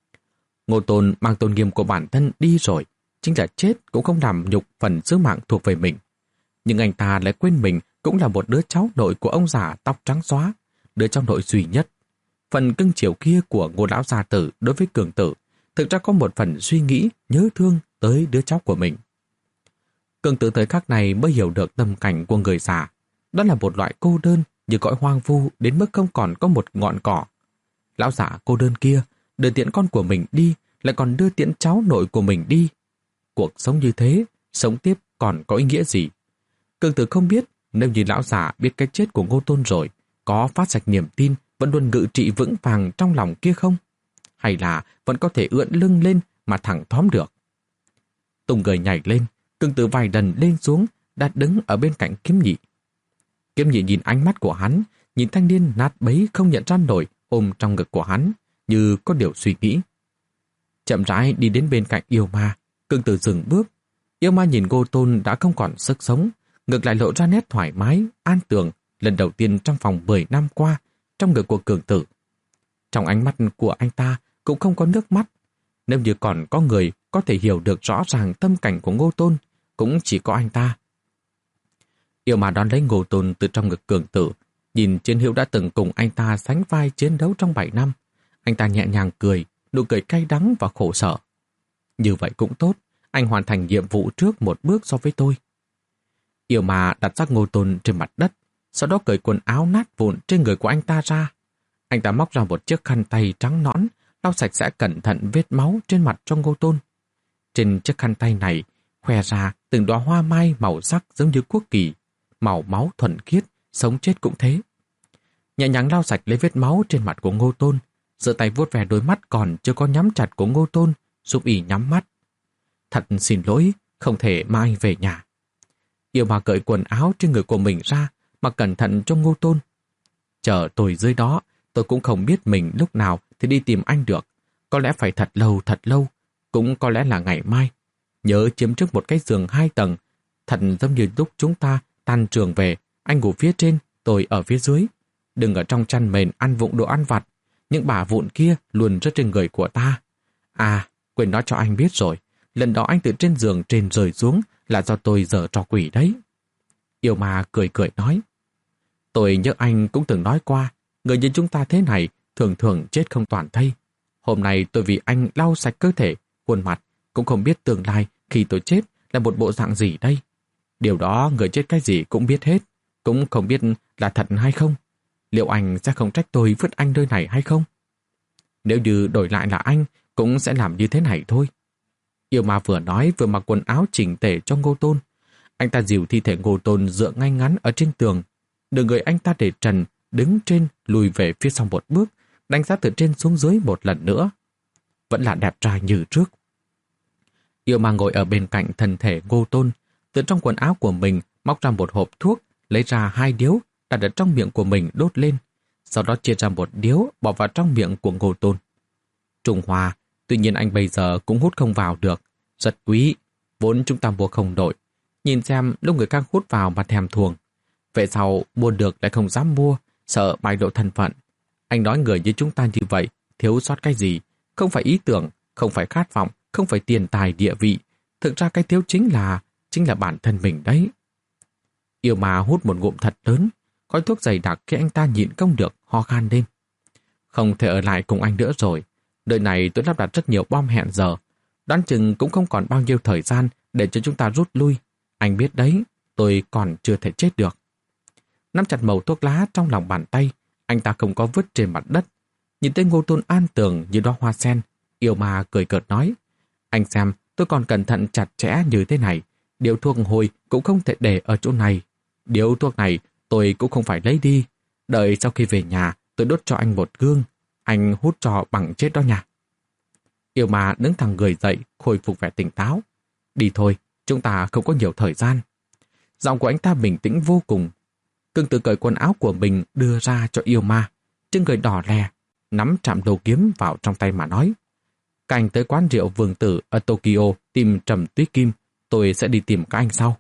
Ngô Tôn mang tôn nghiêm của bản thân đi rồi, chính là chết cũng không làm nhục phần sứ mạng thuộc về mình. Nhưng anh ta lại quên mình cũng là một đứa cháu nội của ông già tóc trắng xóa, đứa cháu nội duy nhất. Phần cưng chiều kia của Ngô lão gia tử đối với Cường Tử thực ra có một phần suy nghĩ nhớ thương tới đứa cháu của mình. Cường Tử thời khắc này mới hiểu được tâm cảnh của người già. Đó là một loại cô đơn như cõi hoang vu đến mức không còn có một ngọn cỏ. Lão giả cô đơn kia đưa tiễn con của mình đi, lại còn đưa tiễn cháu nội của mình đi. Cuộc sống như thế, sống tiếp còn có ý nghĩa gì? Cường Tử không biết nếu như lão giả biết cái chết của Ngô Tôn rồi, có phát sạch niềm tin vẫn luôn ngự trị vững vàng trong lòng kia không? Hay là vẫn có thể ưỡn lưng lên mà thẳng thóm được? Tùng người nhảy lên, Cường Tử vài lần lên xuống, đã đứng ở bên cạnh Kiếm Nhị. Kiếm Nhị nhìn ánh mắt của hắn, nhìn thanh niên nát bấy không nhận ra nổi ôm trong ngực của hắn, như có điều suy nghĩ. Chậm rãi đi đến bên cạnh Yêu Ma, Cường Tử dừng bước. Yêu Ma nhìn Ngô Tôn đã không còn sức sống, ngược lại lộ ra nét thoải mái, an tường, lần đầu tiên trong vòng mười năm qua, trong ngực của Cường Tử. Trong ánh mắt của anh ta cũng không có nước mắt. Nếu như còn có người có thể hiểu được rõ ràng tâm cảnh của Ngô Tôn, cũng chỉ có anh ta. Yêu Ma đón lấy Ngô Tôn từ trong ngực Cường Tử, nhìn chiến hữu đã từng cùng anh ta sánh vai chiến đấu trong bảy năm. Anh ta nhẹ nhàng cười, nụ cười cay đắng và khổ sở. Như vậy cũng tốt, anh hoàn thành nhiệm vụ trước một bước so với tôi. Yêu Ma đặt xác Ngô Tôn trên mặt đất, sau đó cởi quần áo nát vụn trên người của anh ta ra. Anh ta móc ra một chiếc khăn tay trắng nõn, lau sạch sẽ cẩn thận vết máu trên mặt cho Ngô Tôn. Trên chiếc khăn tay này, khoe ra từng đóa hoa mai màu sắc giống như quốc kỳ, màu máu thuần khiết, sống chết cũng thế. Nhẹ nhàng lau sạch lấy vết máu trên mặt của Ngô Tôn, giơ tay vuốt về đôi mắt còn chưa có nhắm chặt của Ngô Tôn, giúp y nhắm mắt. Thật xin lỗi, không thể mang anh về nhà. Yêu Ma cởi quần áo trên người của mình ra, mà cẩn thận cho Ngô Tôn. Chờ tôi dưới đó, tôi cũng không biết mình lúc nào thì đi tìm anh được. Có lẽ phải thật lâu thật lâu, cũng có lẽ là ngày mai. Nhớ chiếm trước một cái giường hai tầng, thật giống như lúc chúng ta tan trường về, anh ngủ phía trên, tôi ở phía dưới. Đừng ở trong chăn mền ăn vụng đồ ăn vặt, những bả vụn kia luôn rớt trên người của ta. À, quên nói cho anh biết rồi, lần đó anh từ trên giường trên rơi xuống là do tôi giở trò quỷ đấy. Yêu Ma cười cười nói. Tôi nhớ anh cũng từng nói qua, người như chúng ta thế này thường thường chết không toàn thây. Hôm nay tôi vì anh lau sạch cơ thể, khuôn mặt, cũng không biết tương lai khi tôi chết là một bộ dạng gì đây. Điều đó người chết cái gì cũng biết hết, cũng không biết là thật hay không. Liệu anh sẽ không trách tôi vứt anh nơi này hay không? Nếu như đổi lại là anh, cũng sẽ làm như thế này thôi. Yêu Ma vừa nói vừa mặc quần áo chỉnh tề cho Ngô Tôn. Anh ta dìu thi thể Ngô Tôn dựa ngay ngắn ở trên tường. Đường người anh ta để trần, đứng trên, lùi về phía sau một bước, đánh giá từ trên xuống dưới một lần nữa. Vẫn là đẹp trai như trước. Yêu Ma ngồi ở bên cạnh thân thể Ngô Tôn, từ trong quần áo của mình móc ra một hộp thuốc, lấy ra hai điếu, đặt ở trong miệng của mình đốt lên, sau đó chia ra một điếu bỏ vào trong miệng của Ngô Tôn. Trung Hoa, tuy nhiên anh bây giờ cũng hút không vào được, rất quý, vốn chúng ta mua không đổi. Nhìn xem lúc người khác hút vào mà thèm thuồng. Vậy sau mua được lại không dám mua, sợ bại lộ thân phận. Anh nói người như chúng ta như vậy, thiếu sót cái gì? Không phải ý tưởng, không phải khát vọng, không phải tiền tài địa vị. Thực ra cái thiếu chính là, chính là bản thân mình đấy. Yêu Ma hút một ngụm thật lớn, khói thuốc dày đặc khi anh ta nhịn không được, ho khan lên. Không thể ở lại cùng anh nữa rồi. Đời này tôi lắp đặt rất nhiều bom hẹn giờ. Đoán chừng cũng không còn bao nhiêu thời gian để cho chúng ta rút lui. Anh biết đấy, tôi còn chưa thể chết được. Nắm chặt mẩu thuốc lá trong lòng bàn tay, anh ta không có vứt trên mặt đất. Nhìn thấy Ngô Tôn an tường như đóa hoa sen, Yêu Ma cười cợt nói. Anh xem, tôi còn cẩn thận chặt chẽ như thế này. Điếu thuốc hồi cũng không thể để ở chỗ này. Điếu thuốc này tôi cũng không phải lấy đi. Đợi sau khi về nhà, tôi đốt cho anh một gương. Anh hút cho bằng chết đó nha. Yêu Ma đứng thẳng người dậy, khôi phục vẻ tỉnh táo. Đi thôi, chúng ta không có nhiều thời gian. Giọng của anh ta bình tĩnh vô cùng. Cường Tử cởi quần áo của mình đưa ra cho Yêu Ma. Chân người đỏ lè. nắm trạm đầu kiếm vào trong tay mà nói. Các anh tới quán rượu Vương Tử ở Tokyo tìm Trầm Tuyết Kim, tôi sẽ đi tìm các anh sau.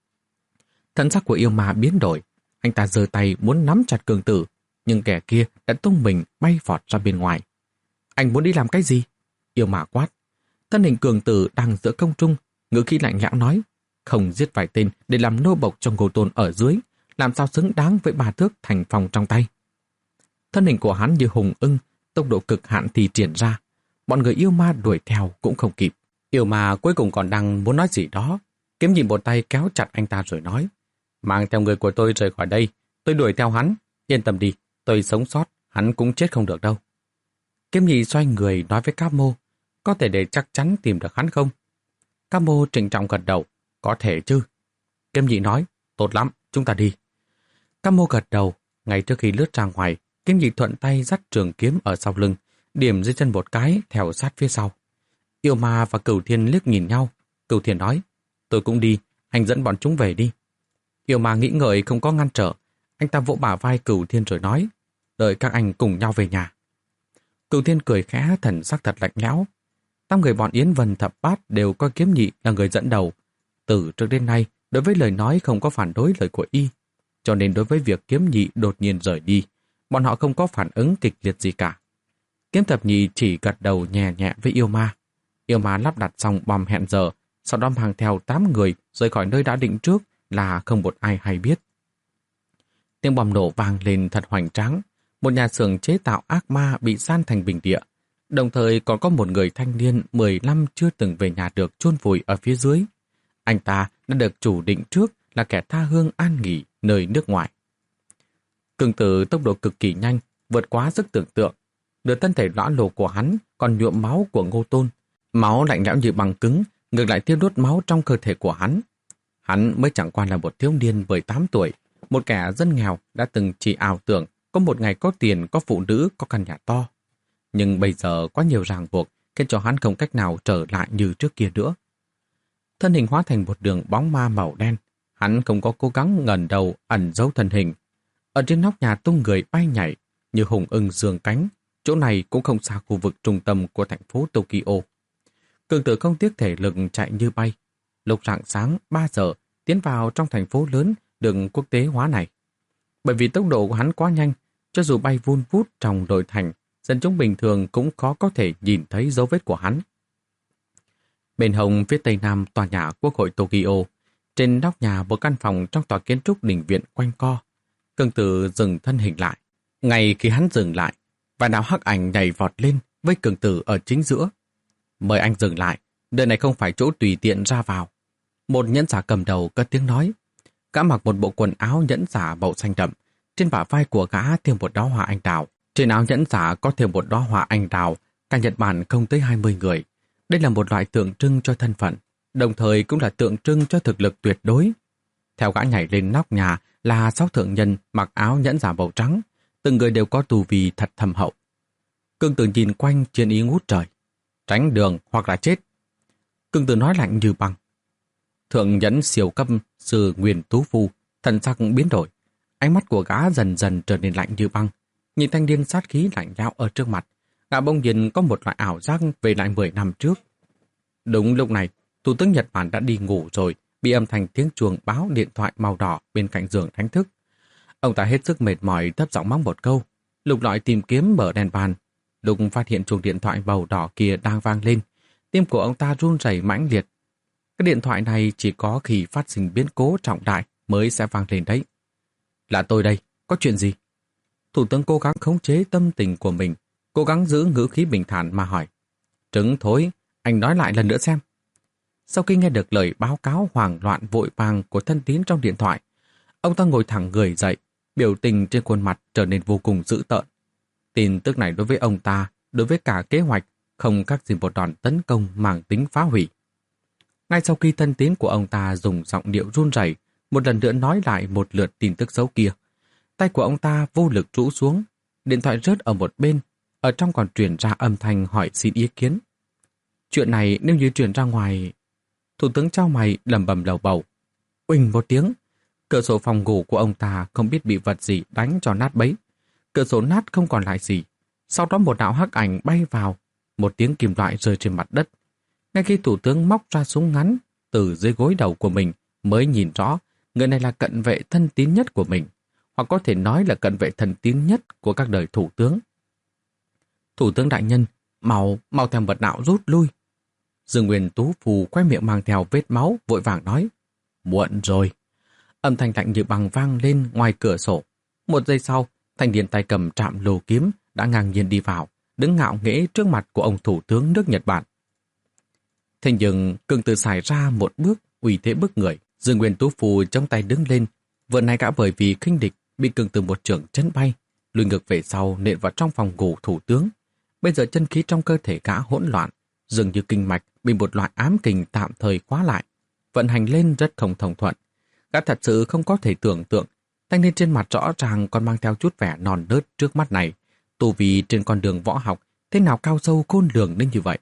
Thần sắc của yêu ma biến đổi, anh ta giơ tay muốn nắm chặt Cường Tử, nhưng kẻ kia đã tung mình bay vọt ra bên ngoài. Anh muốn đi làm cái gì? Yêu ma quát. Thân hình Cường Tử đang giữa không trung, ngữ khí lạnh lẽo nói, không giết vài tên để làm nô bộc cho Ngô Tôn ở dưới, làm sao xứng đáng với ba thước thành phòng trong tay. Thân hình của hắn như hùng ưng, tốc độ cực hạn thì triển ra. Bọn người yêu ma đuổi theo cũng không kịp. Yêu ma cuối cùng còn đang muốn nói gì đó. Kiếm nhị một tay kéo chặt anh ta rồi nói, mang theo người của tôi rời khỏi đây, tôi đuổi theo hắn. Yên tâm đi, tôi sống sót, hắn cũng chết không được đâu. Kiếm nhị xoay người nói với Cáp Mô, có thể để chắc chắn tìm được hắn không? Cáp Mô trịnh trọng gật đầu, có thể chứ. Kiếm nhị nói, tốt lắm, chúng ta đi. Cáp Mô gật đầu, ngay trước khi lướt ra ngoài, Kiếm nhị thuận tay dắt trường kiếm ở sau lưng, điểm dưới chân một cái, theo sát phía sau. Yêu ma và Cửu Thiên liếc nhìn nhau. Cửu Thiên nói, tôi cũng đi, anh dẫn bọn chúng về đi. Yêu ma nghĩ ngợi không có ngăn trở. Anh ta vỗ bả vai Cửu Thiên rồi nói, đợi các anh cùng nhau về nhà. Cửu Thiên cười khẽ, thần sắc thật lạnh lẽo. Tám người bọn Yến Vân Thập Bát đều coi Kiếm nhị là người dẫn đầu. Từ trước đến nay, đối với lời nói không có phản đối lời của y. Cho nên đối với việc Kiếm nhị đột nhiên rời đi, bọn họ không có phản ứng kịch liệt gì cả. Kiếm Thập Nhị chỉ gật đầu nhẹ nhẹ với yêu ma. Yêu ma lắp đặt xong bom hẹn giờ, sau đó mang theo tám người rời khỏi nơi đã định trước là không một ai hay biết. Tiếng bom nổ vang lên thật hoành tráng. Một nhà xưởng chế tạo ác ma bị san thành bình địa. Đồng thời còn có một người thanh niên mười lăm chưa từng về nhà được chôn vùi ở phía dưới. Anh ta đã được chủ định trước là kẻ tha hương an nghỉ nơi nước ngoài. Cường Tử tốc độ cực kỳ nhanh, vượt quá sức tưởng tượng. Nửa thân thể lõa lồ của hắn còn nhuộm máu của Ngô Tôn. Máu lạnh lẽo như bằng cứng, ngược lại thiêu đốt máu trong cơ thể của hắn. Hắn mới chẳng qua là một thiếu niên mười tám tuổi, một kẻ dân nghèo đã từng chỉ ảo tưởng có một ngày có tiền, có phụ nữ, có căn nhà to. Nhưng bây giờ quá nhiều ràng buộc khiến cho hắn không cách nào trở lại như trước kia nữa. Thân hình hóa thành một đường bóng ma màu đen. Hắn không có cố gắng ngẩng đầu ẩn giấu thân hình. Ở trên nóc nhà tung người bay nhảy như hùng ưng giương cánh. Chỗ này cũng không xa khu vực trung tâm của thành phố Tokyo. Cường Tử không tiếc thể lực chạy như bay. Lúc rạng sáng ba giờ tiến vào trong thành phố lớn đường quốc tế hóa này. Bởi vì tốc độ của hắn quá nhanh, cho dù bay vun vút trong đồi thành, dân chúng bình thường cũng khó có thể nhìn thấy dấu vết của hắn. Bên hông phía tây nam tòa nhà Quốc hội Tokyo, trên nóc nhà một căn phòng trong tòa kiến trúc đình viện quanh co. Cường Tử dừng thân hình lại. Ngay khi hắn dừng lại, vài đạo hắc ảnh nhảy vọt lên với Cường Tử ở chính giữa. Mời anh dừng lại, nơi này không phải chỗ tùy tiện ra vào. Một nhẫn giả cầm đầu cất tiếng nói. Gã mặc một bộ quần áo nhẫn giả màu xanh đậm, trên bả vai của gã thêm một đóa hoa anh đào. Trên áo nhẫn giả có thêm một đóa hoa anh đào, cả Nhật Bản không tới hai mươi người. Đây là một loại tượng trưng cho thân phận, đồng thời cũng là tượng trưng cho thực lực tuyệt đối. Theo gã nhảy lên nóc nhà là sáu thượng nhân mặc áo nhẫn giả màu trắng, từng người đều có tu vi thật thâm hậu. Cường Tử nhìn quanh chiến ý ngút trời. Tránh đường hoặc là chết. Cường Tử nói lạnh như băng. Thượng nhẫn siêu cấp sư Nguyên Tú Phu, thần sắc biến đổi. Ánh mắt của gã dần dần trở nên lạnh như băng. Nhìn thanh niên sát khí lạnh lẽo ở trước mặt, gã bỗng nhiên có một loại ảo giác về lại mười năm trước. Đúng lúc này, Thủ tướng Nhật Bản đã đi ngủ rồi, bị âm thanh tiếng chuông báo điện thoại màu đỏ bên cạnh giường đánh thức. Ông ta hết sức mệt mỏi thấp giọng mắng một câu, lục lọi tìm kiếm mở đèn bàn. Lúc phát hiện chuông điện thoại màu đỏ kia đang vang lên, tim của ông ta run rẩy mãnh liệt. Cái điện thoại này chỉ có khi phát sinh biến cố trọng đại mới sẽ vang lên đấy. Là tôi đây, có chuyện gì? Thủ tướng cố gắng khống chế tâm tình của mình, cố gắng giữ ngữ khí bình thản mà hỏi. Trứng thối, anh nói lại lần nữa xem. Sau khi nghe được lời báo cáo hoảng loạn vội vàng của thân tín trong điện thoại, ông ta ngồi thẳng người dậy, biểu tình trên khuôn mặt trở nên vô cùng dữ tợn. Tin tức này đối với ông ta, đối với cả kế hoạch, không khác gì một đòn tấn công mang tính phá hủy. Ngay sau khi thân tín của ông ta dùng giọng điệu run rẩy một lần nữa nói lại một lượt tin tức xấu kia, tay của ông ta vô lực rũ xuống, điện thoại rớt ở một bên, ở trong còn truyền ra âm thanh hỏi xin ý kiến. Chuyện này nếu như truyền ra ngoài... Thủ tướng chau mày lẩm bẩm lầu bầu. Uỳnh một tiếng, cửa sổ phòng ngủ của ông ta không biết bị vật gì đánh cho nát bấy. Cửa sổ nát không còn lại gì. Sau đó một đạo hắc ảnh bay vào, một tiếng kim loại rơi trên mặt đất. Ngay khi thủ tướng móc ra súng ngắn từ dưới gối đầu của mình mới nhìn rõ người này là cận vệ thân tín nhất của mình, hoặc có thể nói là cận vệ thân tín nhất của các đời thủ tướng. Thủ tướng đại nhân, mau, mau theo mật đạo rút lui. Dương Nguyên Tú Phù khoe miệng mang theo vết máu, vội vàng nói. Muộn rồi. Âm thanh lạnh như băng vang lên ngoài cửa sổ. Một giây sau, thanh niên tay cầm trạm lô kiếm đã ngang nhiên đi vào, đứng ngạo nghễ trước mặt của ông thủ tướng nước Nhật Bản. Thế nhưng, Cường Tử xài ra một bước, uy thế bức người. Dương Nguyên Tú Phù trong tay đứng lên. Vừa nãy gã bởi vì khinh địch bị Cường Tử một chưởng chấn bay, lùi ngược về sau nện vào trong phòng ngủ thủ tướng. Bây giờ chân khí trong cơ thể gã hỗn loạn, dường như kinh mạch bị một loại ám kình tạm thời khóa lại, vận hành lên rất không thông thuận. Gã thật sự không có thể tưởng tượng, thanh niên trên mặt rõ ràng còn mang theo chút vẻ non nớt trước mắt này, tu vi trên con đường võ học thế nào cao sâu khôn lường đến như vậy.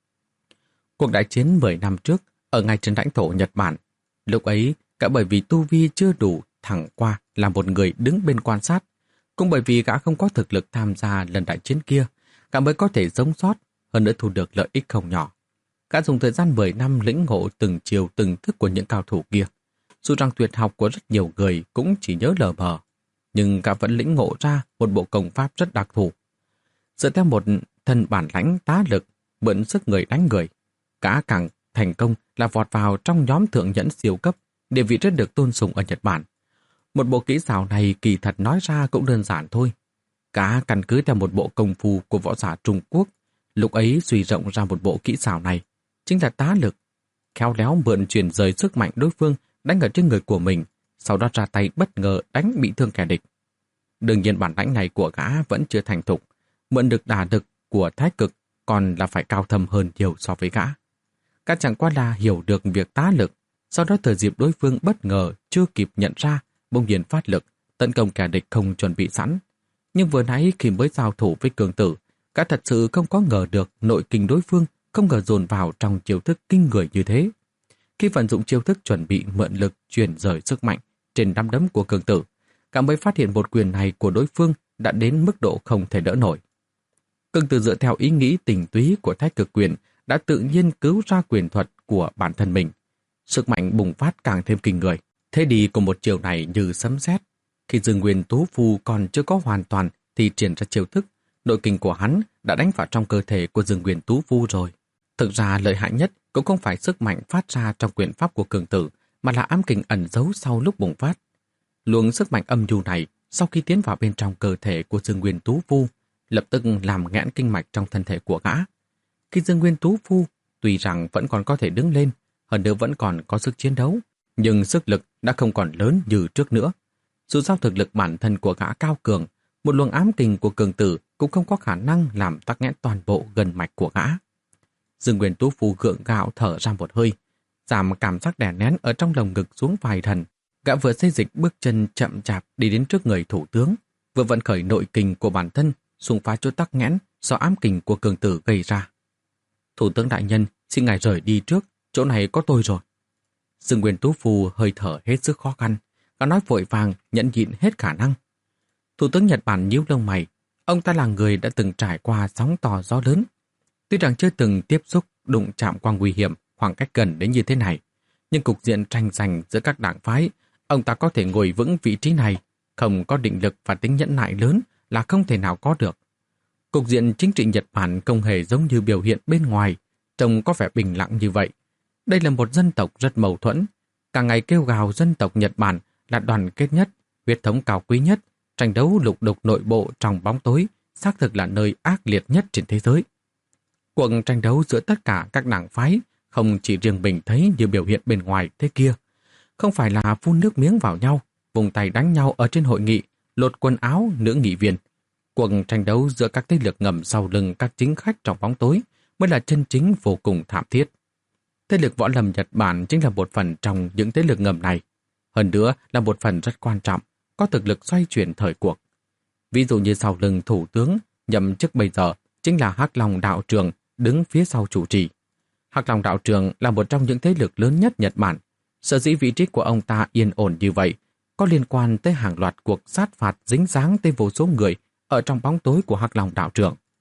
Cuộc đại chiến mười năm trước ở ngay trên lãnh thổ Nhật Bản, lúc ấy cả bởi vì tu vi chưa đủ thẳng qua là một người đứng bên quan sát, cũng bởi vì gã không có thực lực tham gia lần đại chiến kia, gã mới có thể sống sót, hơn nữa thu được lợi ích không nhỏ. Gã dùng thời gian mười năm lĩnh ngộ từng chiều từng thức của những cao thủ kia. Dù rằng tuyệt học của rất nhiều người cũng chỉ nhớ lờ mờ, nhưng gã vẫn lĩnh ngộ ra một bộ công pháp rất đặc thù. Dựa theo một thân bản lãnh tá lực, mượn sức người đánh người, gã càng thành công là vọt vào trong nhóm thượng nhẫn siêu cấp, địa vị rất được tôn sùng ở Nhật Bản. Một bộ kỹ xảo này kỳ thật nói ra cũng đơn giản thôi. Gã căn cứ theo một bộ công phu của võ giả Trung Quốc, lúc ấy suy rộng ra một bộ kỹ xảo này, chính là tá lực, khéo léo mượn chuyển rời sức mạnh đối phương đánh ở trên người của mình, sau đó ra tay bất ngờ đánh bị thương kẻ địch. Đương nhiên bản lãnh này của gã vẫn chưa thành thục, mượn được đả lực của thái cực còn là phải cao thâm hơn nhiều so với gã. Gã chẳng qua là hiểu được việc tá lực, sau đó thời dịp đối phương bất ngờ chưa kịp nhận ra, bỗng nhiên phát lực, tấn công kẻ địch không chuẩn bị sẵn. Nhưng vừa nãy khi mới giao thủ với Cường Tử, gã thật sự không có ngờ được nội kình đối phương không ngờ dồn vào trong chiêu thức kinh người như thế. Khi vận dụng chiêu thức chuẩn bị mượn lực chuyển rời sức mạnh trên nắm đấm của Cường Tử, gã mới phát hiện một quyền này của đối phương đã đến mức độ không thể đỡ nổi. Cường Tử dựa theo ý nghĩ tình túy của thái cực quyền đã tự nhiên cứu ra quyền thuật của bản thân mình. Sức mạnh bùng phát càng thêm kinh người. Thế đi của một chiều này như sấm sét. Khi Dương Nguyên Tú Phù còn chưa có hoàn toàn thì triển ra chiêu thức, nội kình của hắn đã đánh vào trong cơ thể của Dương Nguyên Tú Phù rồi. Thực ra lợi hại nhất cũng không phải sức mạnh phát ra trong quyền pháp của Cường Tử, mà là ám kình ẩn giấu sau lúc bùng phát. Luồng sức mạnh âm nhu này sau khi tiến vào bên trong cơ thể của Dương Nguyên Tú Phu, lập tức làm nghẽn kinh mạch trong thân thể của gã. Khi Dương Nguyên Tú Phu tuy rằng vẫn còn có thể đứng lên, hơn nữa vẫn còn có sức chiến đấu, nhưng sức lực đã không còn lớn như trước nữa. Dù sao thực lực bản thân của gã cao cường, một luồng ám kình của Cường Tử cũng không có khả năng làm tắc nghẽn toàn bộ gân mạch của gã. Dương Nguyên Tú Phu gượng gạo thở ra một hơi, giảm cảm giác đè nén ở trong lồng ngực xuống vài lần. Gã vừa xây dịch bước chân chậm chạp đi đến trước người thủ tướng, vừa vận khởi nội kình của bản thân, xung phá chỗ tắc nghẽn do ám kình của Cường Tử gây ra. Thủ tướng đại nhân, xin ngài rời đi trước, chỗ này có tôi rồi. Dương Nguyên Tú Phu hơi thở hết sức khó khăn, gã nói vội vàng, nhẫn nhịn hết khả năng. Thủ tướng Nhật Bản nhíu lông mày, ông ta là người đã từng trải qua sóng to gió lớn. Tuy rằng chưa từng tiếp xúc, đụng chạm qua nguy hiểm, khoảng cách gần đến như thế này, nhưng cục diện tranh giành giữa các đảng phái, ông ta có thể ngồi vững vị trí này, không có định lực và tính nhẫn nại lớn là không thể nào có được. Cục diện chính trị Nhật Bản không hề giống như biểu hiện bên ngoài, trông có vẻ bình lặng như vậy. Đây là một dân tộc rất mâu thuẫn, cả ngày kêu gào dân tộc Nhật Bản là đoàn kết nhất, huyết thống cao quý nhất, tranh đấu lục đục nội bộ trong bóng tối, xác thực là nơi ác liệt nhất trên thế giới. Cuộc tranh đấu giữa tất cả các đảng phái không chỉ riêng mình thấy như biểu hiện bên ngoài thế kia, không phải là phun nước miếng vào nhau, vùng tay đánh nhau ở trên hội nghị, lột quần áo nữ nghị viên. Cuộc tranh đấu giữa các thế lực ngầm sau lưng các chính khách trong bóng tối mới là chân chính vô cùng thảm thiết. Thế lực võ lâm Nhật Bản chính là một phần trong những thế lực ngầm này, hơn nữa là một phần rất quan trọng, có thực lực xoay chuyển thời cuộc. Ví dụ như sau lưng thủ tướng nhậm chức bây giờ chính là Hắc Long đạo trường đứng phía sau chủ trì. Hắc Long đạo trường là một trong những thế lực lớn nhất Nhật Bản. Sở dĩ vị trí của ông ta yên ổn như vậy có liên quan tới hàng loạt cuộc sát phạt dính dáng tới vô số người ở trong bóng tối của Hắc Long đạo trường.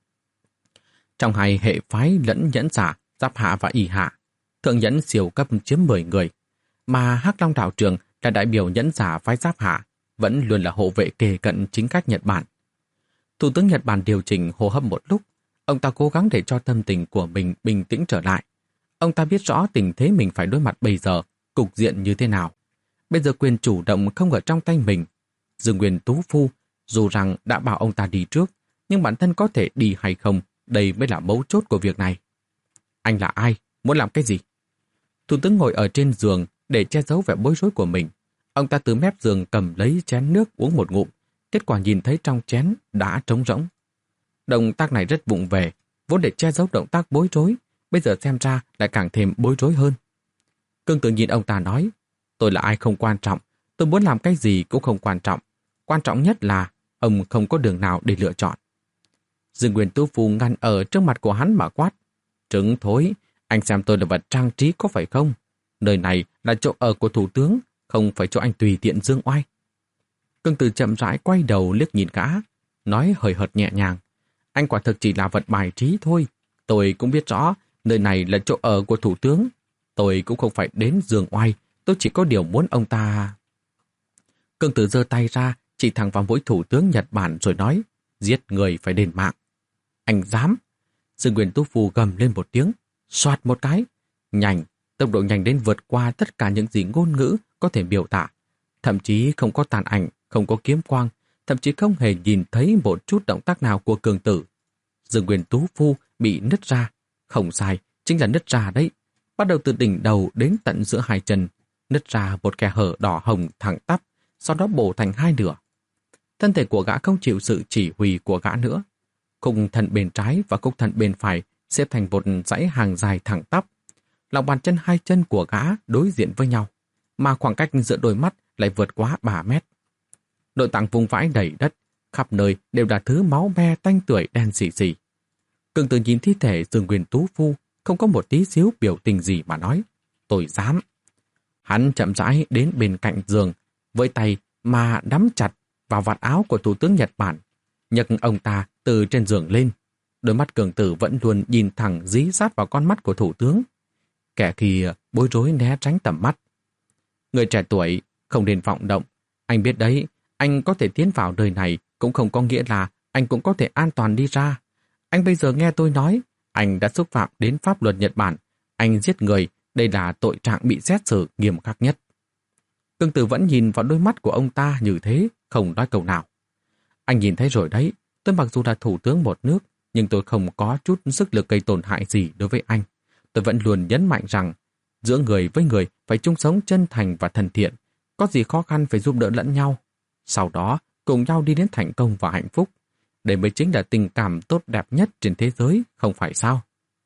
Trong hai hệ phái lẫn nhẫn giả, giáp hạ và y hạ, thượng nhẫn siêu cấp chiếm mười người, mà Hắc Long đạo trường là đại biểu nhẫn giả phái giáp hạ, vẫn luôn là hộ vệ kề cận chính khách Nhật Bản. Thủ tướng Nhật Bản điều chỉnh hô hấp một lúc, ông ta cố gắng để cho tâm tình của mình bình tĩnh trở lại. Ông ta biết rõ tình thế mình phải đối mặt bây giờ, cục diện như thế nào. Bây giờ quyền chủ động không ở trong tay mình. Dương Nguyên Tú Phu, dù rằng đã bảo ông ta đi trước, nhưng bản thân có thể đi hay không, đây mới là mấu chốt của việc này. Anh là ai? Muốn làm cái gì? Thủ tướng ngồi ở trên giường để che giấu vẻ bối rối của mình. Ông ta từ mép giường cầm lấy chén nước uống một ngụm, kết quả nhìn thấy trong chén đã trống rỗng. Động tác này rất vụng về, vốn để che giấu động tác bối rối, bây giờ xem ra lại càng thêm bối rối hơn. Cương Tử nhìn ông ta nói, tôi là ai không quan trọng, tôi muốn làm cái gì cũng không quan trọng. Quan trọng nhất là ông không có đường nào để lựa chọn. Dương Nguyên Tú Phu ngăn ở trước mặt của hắn mà quát. Trứng thối, anh xem tôi là vật trang trí có phải không? Nơi này là chỗ ở của thủ tướng, không phải chỗ anh tùy tiện dương oai. Cương Tử chậm rãi quay đầu liếc nhìn gã, nói hời hợt nhẹ nhàng. Anh quả thực chỉ là vật bài trí thôi. Tôi cũng biết rõ nơi này là chỗ ở của thủ tướng. Tôi cũng không phải đến dương oai, tôi chỉ có điều muốn ông ta... Cương Tử giơ tay ra, chỉ thẳng vào mũi thủ tướng Nhật Bản rồi nói, giết người phải đền mạng. Anh dám? Dương Nguyên Tú Phu gầm lên một tiếng, xoạt một cái. Nhanh, tốc độ nhanh đến vượt qua tất cả những gì ngôn ngữ có thể biểu tả. Thậm chí không có tàn ảnh, không có kiếm quang, thậm chí không hề nhìn thấy một chút động tác nào của Cường Tử. Dương Nguyên Tú Phu bị nứt ra. Không sai, chính là nứt ra đấy. Bắt đầu từ đỉnh đầu đến tận giữa hai chân, nứt ra một khe hở đỏ hồng thẳng tắp, sau đó bổ thành hai nửa. Thân thể của gã không chịu sự chỉ huy của gã nữa. Khúc thân bên trái và khúc thân bên phải xếp thành một dãy hàng dài thẳng tắp. Lòng bàn chân hai chân của gã đối diện với nhau, mà khoảng cách giữa đôi mắt lại vượt quá ba mét. Nội tạng vùng vãi đầy đất, khắp nơi đều là thứ máu me tanh tưởi đen xì xì. Cường Tử nhìn thi thể Dương Nguyên Tú Phu, không có một tí xíu biểu tình gì mà nói, tôi dám. Hắn chậm rãi đến bên cạnh giường, với tay mà nắm chặt vào vạt áo của thủ tướng Nhật Bản, nhấc ông ta từ trên giường lên. Đôi mắt Cường Tử vẫn luôn nhìn thẳng dí sát vào con mắt của thủ tướng. Kẻ kia bối rối né tránh tầm mắt. Người trẻ tuổi không nên vọng động. Anh biết đấy, anh có thể tiến vào đời này cũng không có nghĩa là anh cũng có thể an toàn đi ra. Anh bây giờ nghe tôi nói, anh đã xúc phạm đến pháp luật Nhật Bản. Anh giết người, đây là tội trạng bị xét xử nghiêm khắc nhất. Cường Tử vẫn nhìn vào đôi mắt của ông ta như thế, không nói câu nào. Anh nhìn thấy rồi đấy, tôi mặc dù là thủ tướng một nước, nhưng tôi không có chút sức lực gây tổn hại gì đối với anh. Tôi vẫn luôn nhấn mạnh rằng, giữa người với người phải chung sống chân thành và thân thiện, có gì khó khăn phải giúp đỡ lẫn nhau. Sau đó, cùng nhau đi đến thành công và hạnh phúc. Đây mới chính là tình cảm tốt đẹp nhất trên thế giới, không phải sao?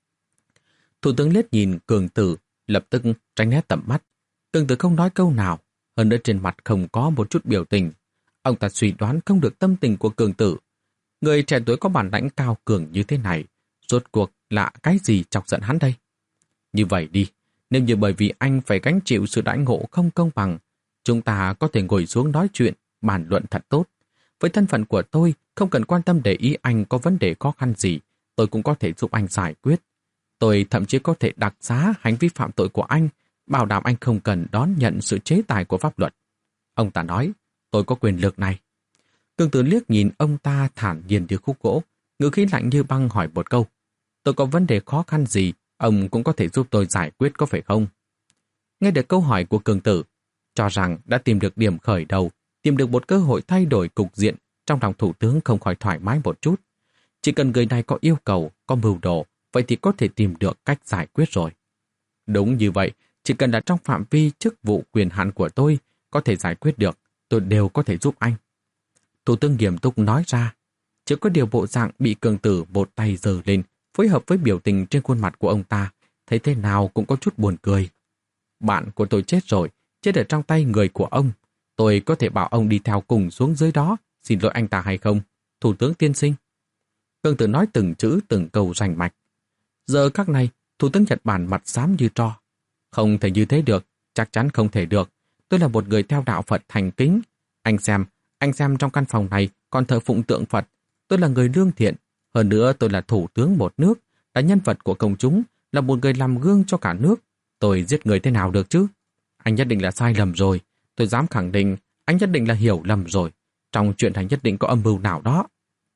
Thủ tướng liếc nhìn Cường Tử, lập tức tránh né tầm mắt. Cường Tử không nói câu nào, hơn nữa trên mặt không có một chút biểu tình. Ông ta suy đoán không được tâm tình của Cường Tử. Người trẻ tuổi có bản lãnh cao cường như thế này, rốt cuộc là cái gì chọc giận hắn đây? Như vậy đi, nếu như bởi vì anh phải gánh chịu sự đãi ngộ không công bằng, chúng ta có thể ngồi xuống nói chuyện, bàn luận thật tốt. Với thân phận của tôi, không cần quan tâm để ý anh có vấn đề khó khăn gì, tôi cũng có thể giúp anh giải quyết. Tôi thậm chí có thể đặc xá hành vi phạm tội của anh, bảo đảm anh không cần đón nhận sự chế tài của pháp luật. Ông ta nói, tôi có quyền lực này. Cường Tử liếc nhìn ông ta thản nhiên như khúc gỗ, ngữ khí lạnh như băng hỏi một câu. Tôi có vấn đề khó khăn gì, ông cũng có thể giúp tôi giải quyết có phải không? Nghe được câu hỏi của Cường Tử, cho rằng đã tìm được điểm khởi đầu, tìm được một cơ hội thay đổi cục diện, trong lòng thủ tướng không khỏi thoải mái một chút. Chỉ cần người này có yêu cầu, có mưu đồ, vậy thì có thể tìm được cách giải quyết rồi. Đúng như vậy, chỉ cần là trong phạm vi chức vụ quyền hạn của tôi, có thể giải quyết được, tôi đều có thể giúp anh. Thủ tướng nghiêm túc nói ra, chỉ có điều bộ dạng bị Cường Tử một tay giơ lên, phối hợp với biểu tình trên khuôn mặt của ông ta, thấy thế nào cũng có chút buồn cười. Bạn của tôi chết rồi, chết ở trong tay người của ông. Tôi có thể bảo ông đi theo cùng xuống dưới đó, xin lỗi anh ta hay không? Thủ tướng tiên sinh. Cường Tử nói từng chữ từng câu rành mạch. Giờ các này, Thủ tướng Nhật Bản mặt xám như tro. Không thể như thế được, chắc chắn không thể được. Tôi là một người theo đạo Phật thành kính. Anh xem, anh xem trong căn phòng này còn thờ phụng tượng Phật. Tôi là người lương thiện. Hơn nữa tôi là thủ tướng một nước, là nhân vật của công chúng, là một người làm gương cho cả nước. Tôi giết người thế nào được chứ? Anh nhất định là sai lầm rồi. Tôi dám khẳng định anh nhất định là hiểu lầm rồi. Trong chuyện này nhất định có âm mưu nào đó.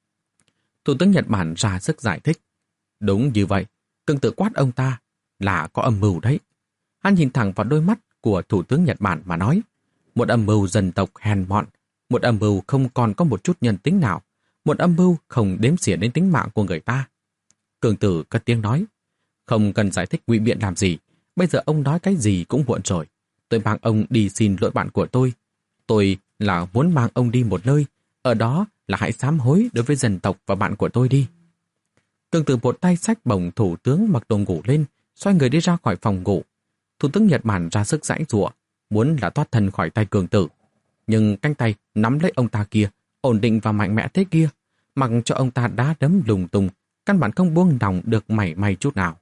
Thủ tướng Nhật Bản ra sức giải thích. Đúng như vậy, Cương Tử quát ông ta là có âm mưu đấy. Hắn nhìn thẳng vào đôi mắt của Thủ tướng Nhật Bản mà nói. Một âm mưu dân tộc hèn mọn, một âm mưu không còn có một chút nhân tính nào, một âm mưu không đếm xỉa đến tính mạng của người ta. Cương Tử cất tiếng nói. Không cần giải thích ngụy biện làm gì. Bây giờ ông nói cái gì cũng muộn rồi. Tôi mang ông đi xin lỗi bạn của tôi. Tôi là muốn mang ông đi một nơi. Ở đó là hãy sám hối đối với dân tộc và bạn của tôi đi. Cương Tử một tay xách bổng thủ tướng mặc đồ ngủ lên, xoay người đi ra khỏi phòng ngủ. Thủ tướng Nhật Bản ra sức giãy giụa, muốn là thoát thân khỏi tay Cương Tử. Nhưng cánh tay nắm lấy ông ta kia, ổn định và mạnh mẽ thế kia, mặc cho ông ta đá đấm lùng tung, căn bản không buông lỏng được mảy may chút nào.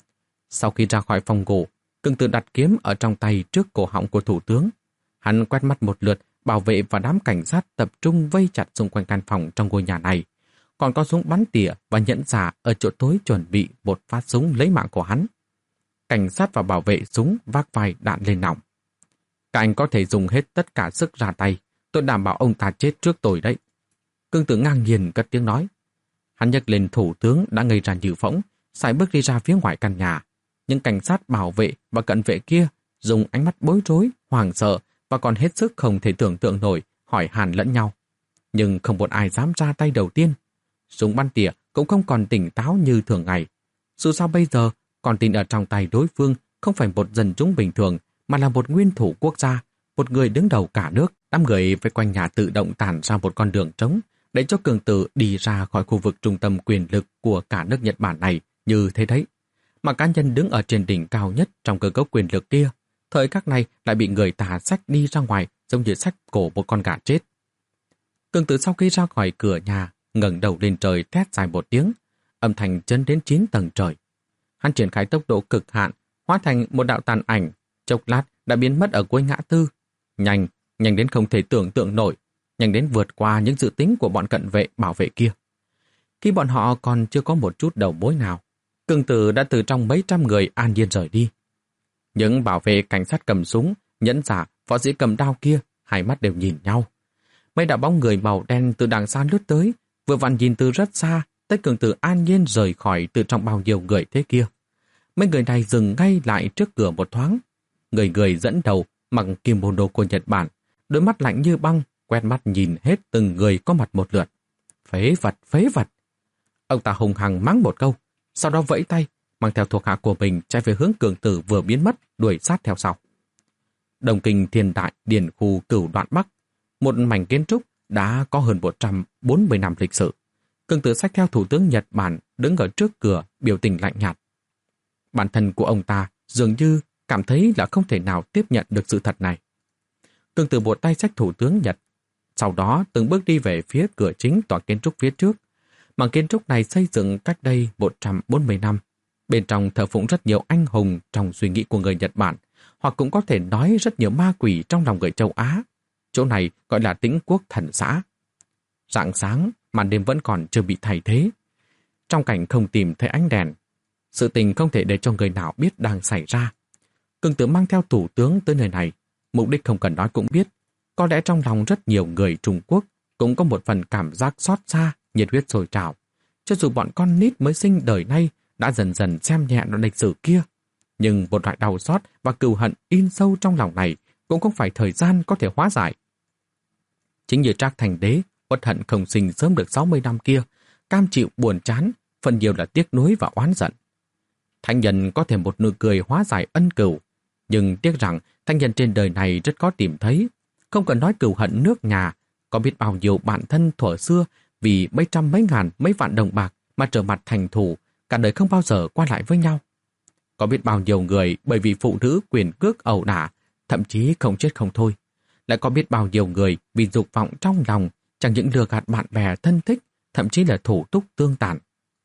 Sau khi ra khỏi phòng ngủ, Cương Tử đặt kiếm ở trong tay trước cổ họng của thủ tướng. Hắn quét mắt một lượt, bảo vệ và đám cảnh sát tập trung vây chặt xung quanh căn phòng trong ngôi nhà này. Còn có súng bắn tỉa và nhẫn giả ở chỗ tối chuẩn bị một phát súng lấy mạng của hắn. Cảnh sát và bảo vệ súng vác vai đạn lên nòng. Các anh có thể dùng hết tất cả sức ra tay, tôi đảm bảo ông ta chết trước tôi đấy. Cương Tử ngang nhiên cất tiếng nói. Hắn nhấc lên thủ tướng đã ngây ra như phỗng, sải bước đi ra phía ngoài căn nhà. Nhưng cảnh sát bảo vệ và cận vệ kia dùng ánh mắt bối rối, hoảng sợ và còn hết sức không thể tưởng tượng nổi hỏi hàn lẫn nhau. Nhưng không một ai dám ra tay đầu tiên. Súng bắn tỉa cũng không còn tỉnh táo như thường ngày. Dù sao bây giờ, còn tin ở trong tay đối phương không phải một dân chúng bình thường, mà là một nguyên thủ quốc gia, một người đứng đầu cả nước. Đám người vây quanh nhà tự động tản ra một con đường trống để cho Cương Tử đi ra khỏi khu vực trung tâm quyền lực của cả nước Nhật Bản này như thế đấy. Mà cá nhân đứng ở trên đỉnh cao nhất trong cơ cấu quyền lực kia, thời khắc này lại bị người ta xách đi ra ngoài giống như xách cổ một con gà chết. Cương Tử sau khi ra khỏi cửa nhà, ngẩng đầu lên trời thét dài một tiếng, âm thanh chấn đến chín tầng trời. Hắn triển khai tốc độ cực hạn, hóa thành một đạo tàn ảnh, chốc lát đã biến mất ở cuối ngã tư. Nhanh, nhanh đến không thể tưởng tượng nổi, nhanh đến vượt qua những dự tính của bọn cận vệ bảo vệ kia. Khi bọn họ còn chưa có một chút đầu mối nào, Cương Tử đã từ trong mấy trăm người an nhiên rời đi. Những bảo vệ cảnh sát cầm súng, nhẫn giả, võ sĩ cầm đao kia, hai mắt đều nhìn nhau. Mấy đạo bóng người màu đen từ đằng xa lướt tới, vừa vặn nhìn từ rất xa, tới Cương Tử an nhiên rời khỏi từ trong bao nhiêu người thế kia. Mấy người này dừng ngay lại trước cửa một thoáng. Người người dẫn đầu, mặc kimono của Nhật Bản, đôi mắt lạnh như băng, quét mắt nhìn hết từng người có mặt một lượt. Phế vật, phế vật. Ông ta hùng hăng mắng một câu, sau đó vẫy tay, mang theo thuộc hạ của mình chạy về hướng Cương Tử vừa biến mất, đuổi sát theo sau. Đồng Kinh Thiên Đại Điển khu Cửu Đoạn Bắc, một mảnh kiến trúc đã có hơn một trăm bốn mươi năm lịch sử. Cương Tử xách theo thủ tướng Nhật Bản đứng ở trước cửa, biểu tình lạnh nhạt. Bản thân của ông ta dường như cảm thấy là không thể nào tiếp nhận được sự thật này. Cương Tử một tay xách thủ tướng Nhật, sau đó từng bước đi về phía cửa chính tòa kiến trúc phía trước. Mảng kiến trúc này xây dựng cách đây một trăm bốn mươi năm. Bên trong thờ phụng rất nhiều anh hùng trong suy nghĩ của người Nhật Bản, hoặc cũng có thể nói rất nhiều ma quỷ trong lòng người châu Á. Chỗ này gọi là Tĩnh Quốc Thần Xã. Rạng sáng, màn đêm vẫn còn chưa bị thay thế. Trong cảnh không tìm thấy ánh đèn, sự tình không thể để cho người nào biết đang xảy ra. Cương Tử mang theo thủ tướng tới nơi này, mục đích không cần nói cũng biết. Có lẽ trong lòng rất nhiều người Trung Quốc cũng có một phần cảm giác xót xa, nhiệt huyết sôi trào. Cho dù bọn con nít mới sinh đời nay đã dần dần xem nhẹ đoạn lịch sử kia, nhưng một loại đau xót và cừu hận in sâu trong lòng này cũng không phải thời gian có thể hóa giải. Chính như Trác Thành Đế uất hận không sinh sớm được sáu mươi năm kia, cam chịu buồn chán, phần nhiều là tiếc nuối và oán giận. Thánh nhân có thể một nụ cười hóa giải ân cừu, nhưng tiếc rằng thánh nhân trên đời này rất khó tìm thấy. Không cần nói cừu hận nước nhà, có biết bao nhiêu bạn thân thuở xưa vì mấy trăm mấy ngàn mấy vạn đồng bạc mà trở mặt thành thù, cả đời không bao giờ qua lại với nhau. Có biết bao nhiêu người bởi vì phụ nữ quyền cước ẩu đả, thậm chí không chết không thôi. Lại có biết bao nhiêu người vì dục vọng trong lòng, chẳng những lừa gạt bạn bè thân thích, thậm chí là thủ túc tương tàn.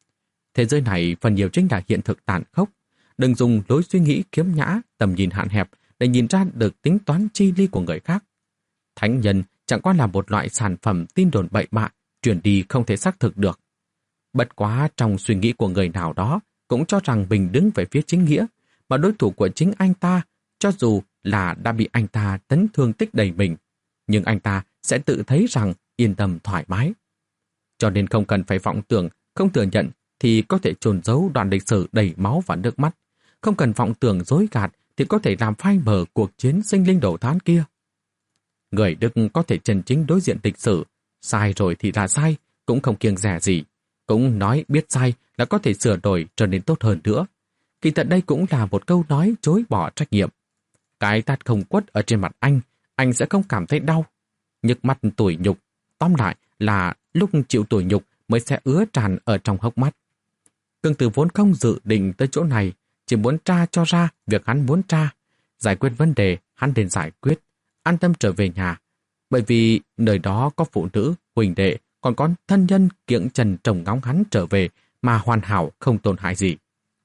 Thế giới này phần nhiều chính là hiện thực tàn khốc. Đừng dùng lối suy nghĩ khiếm nhã, tầm nhìn hạn hẹp để nhìn ra được tính toán chi ly của người khác. Thánh nhân chẳng qua là một loại sản phẩm tin đồn bậy bạ, truyền đi không thể xác thực được. Bất quá trong suy nghĩ của người nào đó cũng cho rằng mình đứng về phía chính nghĩa, mà đối thủ của chính anh ta, cho dù là đã bị anh ta tấn thương tích đầy mình, nhưng anh ta sẽ tự thấy rằng yên tâm thoải mái. Cho nên không cần phải vọng tưởng, không thừa nhận thì có thể chôn giấu đoạn lịch sử đầy máu và nước mắt. Không cần vọng tưởng dối gạt thì có thể làm phai mờ cuộc chiến sinh linh đổ thán kia. Người Đức có thể chân chính đối diện lịch sử, sai rồi thì là sai, cũng không kiêng dè gì. Cũng nói biết sai là có thể sửa đổi trở nên tốt hơn nữa. Kỳ thật đây cũng là một câu nói chối bỏ trách nhiệm. Cái tát không quất ở trên mặt anh, anh sẽ không cảm thấy đau. Nhức mắt tủi nhục, tóm lại là lúc chịu tủi nhục mới sẽ ứa tràn ở trong hốc mắt. Cương Tử vốn không dự định tới chỗ này, chỉ muốn tra cho ra việc hắn muốn tra, giải quyết vấn đề hắn nên giải quyết, an tâm trở về nhà. Bởi vì nơi đó có phụ nữ, huỳnh đệ, còn có thân nhân kiễng trần trông ngóng hắn trở về mà hoàn hảo không tổn hại gì.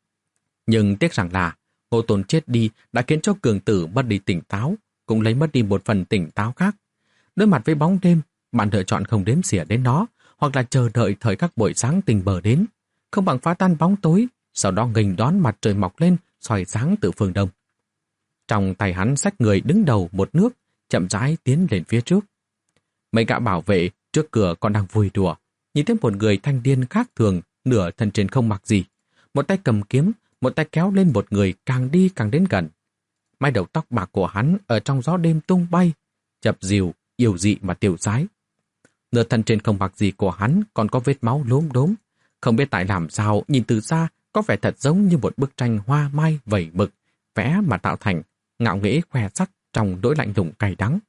Nhưng tiếc rằng là Ngô Tồn chết đi đã khiến cho Cường Tử mất đi tỉnh táo, cũng lấy mất đi một phần tỉnh táo khác. Đối mặt với bóng đêm, bạn lựa chọn không đếm xỉa đến nó, hoặc là chờ đợi thời khắc buổi sáng tình bờ đến, không bằng phá tan bóng tối, sau đó nghênh đón mặt trời mọc lên, soi sáng từ phương đông. Trong tay hắn xách người đứng đầu một nước, chậm rãi tiến lên phía trước. Mấy gã bảo vệ trước cửa còn đang vui đùa, nhìn thấy một người thanh niên khác thường, nửa thân trên không mặc gì, một tay cầm kiếm, một tay kéo lên một người càng đi càng đến gần. Mái đầu tóc bạc của hắn ở trong gió đêm tung bay, chập dìu, yêu dị mà tiêu sái. Nửa thân trên không mặc gì của hắn còn có vết máu lốm đốm, không biết tại làm sao nhìn từ xa có vẻ thật giống như một bức tranh hoa mai vẩy mực, vẽ mà tạo thành, ngạo nghễ khoe sắc trong nỗi lạnh lùng cay đắng.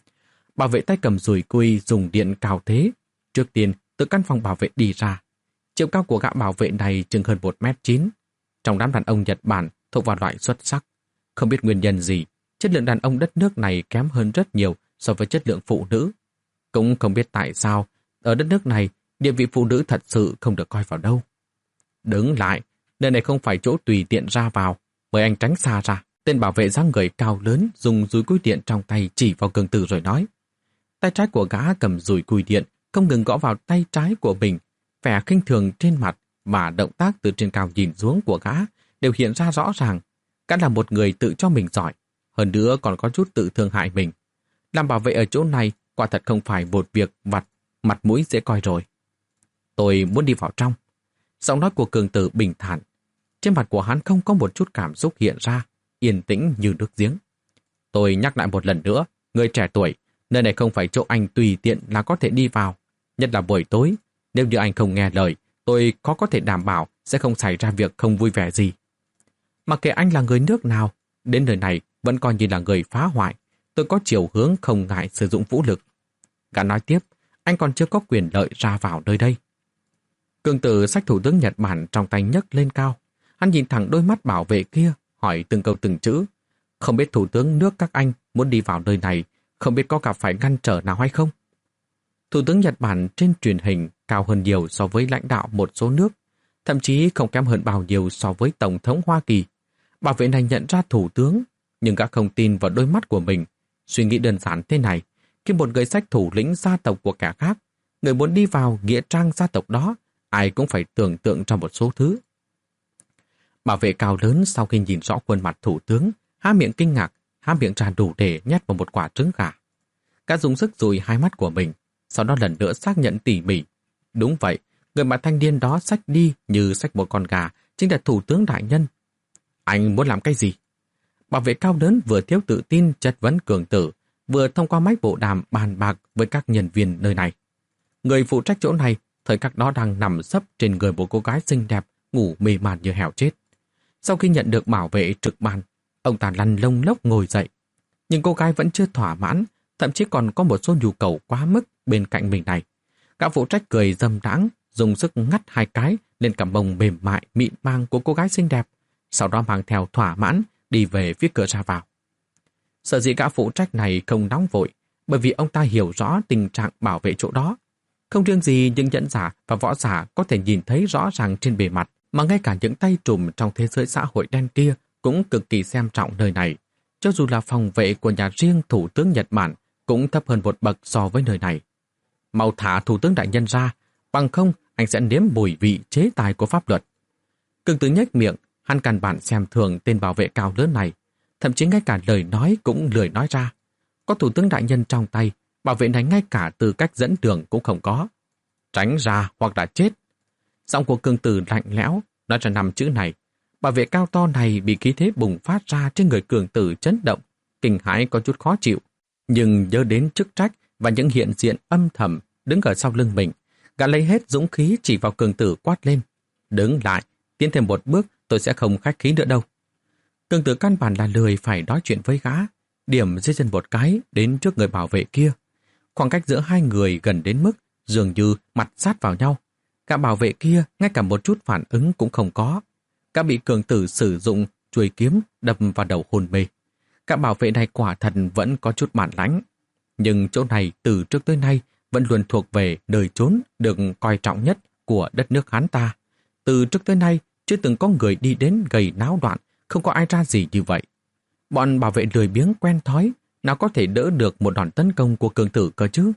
Bảo vệ tay cầm dùi cui dùng điện cào thế. Trước tiên, từ căn phòng bảo vệ đi ra. Chiều cao của gã bảo vệ này chừng hơn một mét chín. Trong đám đàn ông Nhật Bản thuộc vào loại xuất sắc. Không biết nguyên nhân gì, chất lượng đàn ông đất nước này kém hơn rất nhiều so với chất lượng phụ nữ. Cũng không biết tại sao, ở đất nước này, địa vị phụ nữ thật sự không được coi vào đâu. Đứng lại, nơi này không phải chỗ tùy tiện ra vào, mời anh tránh xa ra. Tên bảo vệ dáng người cao lớn dùng dùi cui điện trong tay chỉ vào Cường Tử rồi nói. Tay trái của gã cầm dùi cui điện, không ngừng gõ vào tay trái của mình, vẻ khinh thường trên mặt và động tác từ trên cao nhìn xuống của gã đều hiện ra rõ ràng. Gã là một người tự cho mình giỏi, hơn nữa còn có chút tự thương hại mình. Làm bảo vệ ở chỗ này quả thật không phải một việc vặt, mặt mũi dễ coi rồi. Tôi muốn đi vào trong. Giọng nói của Cường Tử bình thản. Trên mặt của hắn không có một chút cảm xúc hiện ra, yên tĩnh như nước giếng. Tôi nhắc lại một lần nữa, người trẻ tuổi, nơi này không phải chỗ anh tùy tiện là có thể đi vào. Nhất là buổi tối, nếu như anh không nghe lời, tôi có có thể đảm bảo sẽ không xảy ra việc không vui vẻ gì. Mặc kệ anh là người nước nào, đến nơi này vẫn coi như là người phá hoại. Tôi có chiều hướng không ngại sử dụng vũ lực. Gã nói tiếp, anh còn chưa có quyền lợi ra vào nơi đây. Cường Tử xách thủ tướng Nhật Bản trong tay nhấc lên cao. Hắn nhìn thẳng đôi mắt bảo vệ kia, hỏi từng câu từng chữ. Không biết thủ tướng nước các anh muốn đi vào nơi này, không biết có gặp phải ngăn trở nào hay không? Thủ tướng Nhật Bản trên truyền hình cao hơn nhiều so với lãnh đạo một số nước, thậm chí không kém hơn bao nhiêu so với Tổng thống Hoa Kỳ. Bảo vệ này nhận ra thủ tướng, nhưng gã không tin vào đôi mắt của mình. Suy nghĩ đơn giản thế này, khi một người xách thủ lĩnh gia tộc của kẻ khác, người muốn đi vào nghĩa trang gia tộc đó, ai cũng phải tưởng tượng ra một số thứ. Bảo vệ cao lớn sau khi nhìn rõ khuôn mặt thủ tướng, há miệng kinh ngạc, há miệng ra đủ để nhét vào một quả trứng gà. Gã dùng sức dùi hai mắt của mình, sau đó lần nữa xác nhận tỉ mỉ. Đúng vậy, người mà thanh niên đó xách đi như xách một con gà chính là thủ tướng đại nhân. Anh muốn làm cái gì? Bảo vệ cao lớn vừa thiếu tự tin chất vấn Cường Tử, vừa thông qua máy bộ đàm bàn bạc với các nhân viên nơi này. Người phụ trách chỗ này, thời khắc đó đang nằm sấp trên người một cô gái xinh đẹp, ngủ mê man như heo chết. Sau khi nhận được bảo vệ trực ban, ông ta lăn lông lốc ngồi dậy. Nhưng cô gái vẫn chưa thỏa mãn, thậm chí còn có một số nhu cầu quá mức bên cạnh mình này. Gã phụ trách cười dâm đãng, dùng sức ngắt hai cái lên cằm mông mềm mại mịn màng của cô gái xinh đẹp, sau đó mang theo thỏa mãn đi về phía cửa ra vào. Sở dĩ gã phụ trách này không nóng vội, bởi vì ông ta hiểu rõ tình trạng bảo vệ chỗ đó. Không riêng gì những nhẫn giả và võ giả có thể nhìn thấy rõ ràng trên bề mặt, mà ngay cả những tay trùm trong thế giới xã hội đen kia cũng cực kỳ xem trọng nơi này. Cho dù là phòng vệ của nhà riêng thủ tướng Nhật Bản cũng thấp hơn một bậc so với nơi này. Mau thả thủ tướng đại nhân ra, bằng không anh sẽ nếm mùi vị chế tài của pháp luật. Cường Tử nhếch miệng, hắn căn bản xem thường tên bảo vệ cao lớn này, thậm chí ngay cả lời nói cũng lười nói ra. Có thủ tướng đại nhân trong tay, bảo vệ này ngay cả tư cách dẫn đường cũng không có. Tránh ra hoặc là chết. Giọng của Cường Tử lạnh lẽo, nói ra năm chữ này. Bảo vệ cao to này bị khí thế bùng phát ra trên người Cường Tử chấn động, kinh hãi có chút khó chịu. Nhưng nhớ đến chức trách và những hiện diện âm thầm đứng ở sau lưng mình, gã lấy hết dũng khí chỉ vào Cường Tử quát lên. Đứng lại, tiến thêm một bước tôi sẽ không khách khí nữa đâu. Cường Tử căn bản là lười phải nói chuyện với gã, điểm dưới chân một cái đến trước người bảo vệ kia. Khoảng cách giữa hai người gần đến mức dường như mặt sát vào nhau. Cả bảo vệ kia ngay cả một chút phản ứng cũng không có. Cả bị Cường Tử sử dụng chuôi kiếm đập vào đầu hôn mê. Cả bảo vệ này quả thật vẫn có chút bản lãnh. Nhưng chỗ này từ trước tới nay vẫn luôn thuộc về nơi trốn được coi trọng nhất của đất nước Hán ta. Từ trước tới nay chưa từng có người đi đến gầy náo đoạn, không có ai ra gì như vậy. Bọn bảo vệ lười biếng quen thói, nào có thể đỡ được một đòn tấn công của Cường Tử cơ chứ.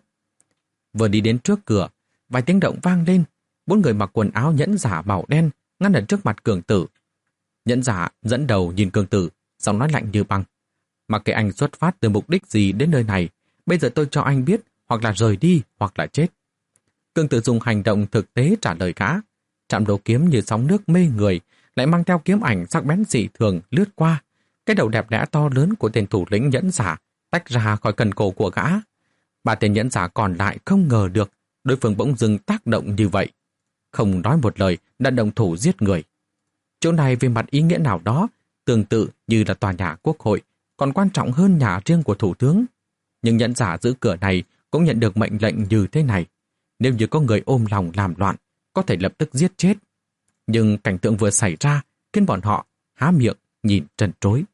Vừa đi đến trước cửa, vài tiếng động vang lên, bốn người mặc quần áo nhẫn giả màu đen ngăn ở trước mặt Cường Tử. Nhẫn giả dẫn đầu nhìn Cường Tử, giọng nói lạnh như băng. Mặc kệ anh xuất phát từ mục đích gì đến nơi này, bây giờ tôi cho anh biết hoặc là rời đi hoặc là chết. Cường Tử dùng hành động thực tế trả lời gã. Trạm đầu kiếm như sóng nước mê người, lại mang theo kiếm ảnh sắc bén dị thường lướt qua. Cái đầu đẹp đẽ to lớn của tên thủ lĩnh nhẫn giả tách ra khỏi cần cổ của gã. Ba tên nhẫn giả còn lại không ngờ được đối phương bỗng dưng tác động như vậy. Không nói một lời đã động thủ giết người. Chỗ này về mặt ý nghĩa nào đó tương tự như là tòa nhà quốc hội, còn quan trọng hơn nhà riêng của thủ tướng. Nhưng nhẫn giả giữ cửa này cũng nhận được mệnh lệnh như thế này. Nếu như có người ôm lòng làm loạn, có thể lập tức giết chết. Nhưng cảnh tượng vừa xảy ra khiến bọn họ há miệng nhìn trần trối.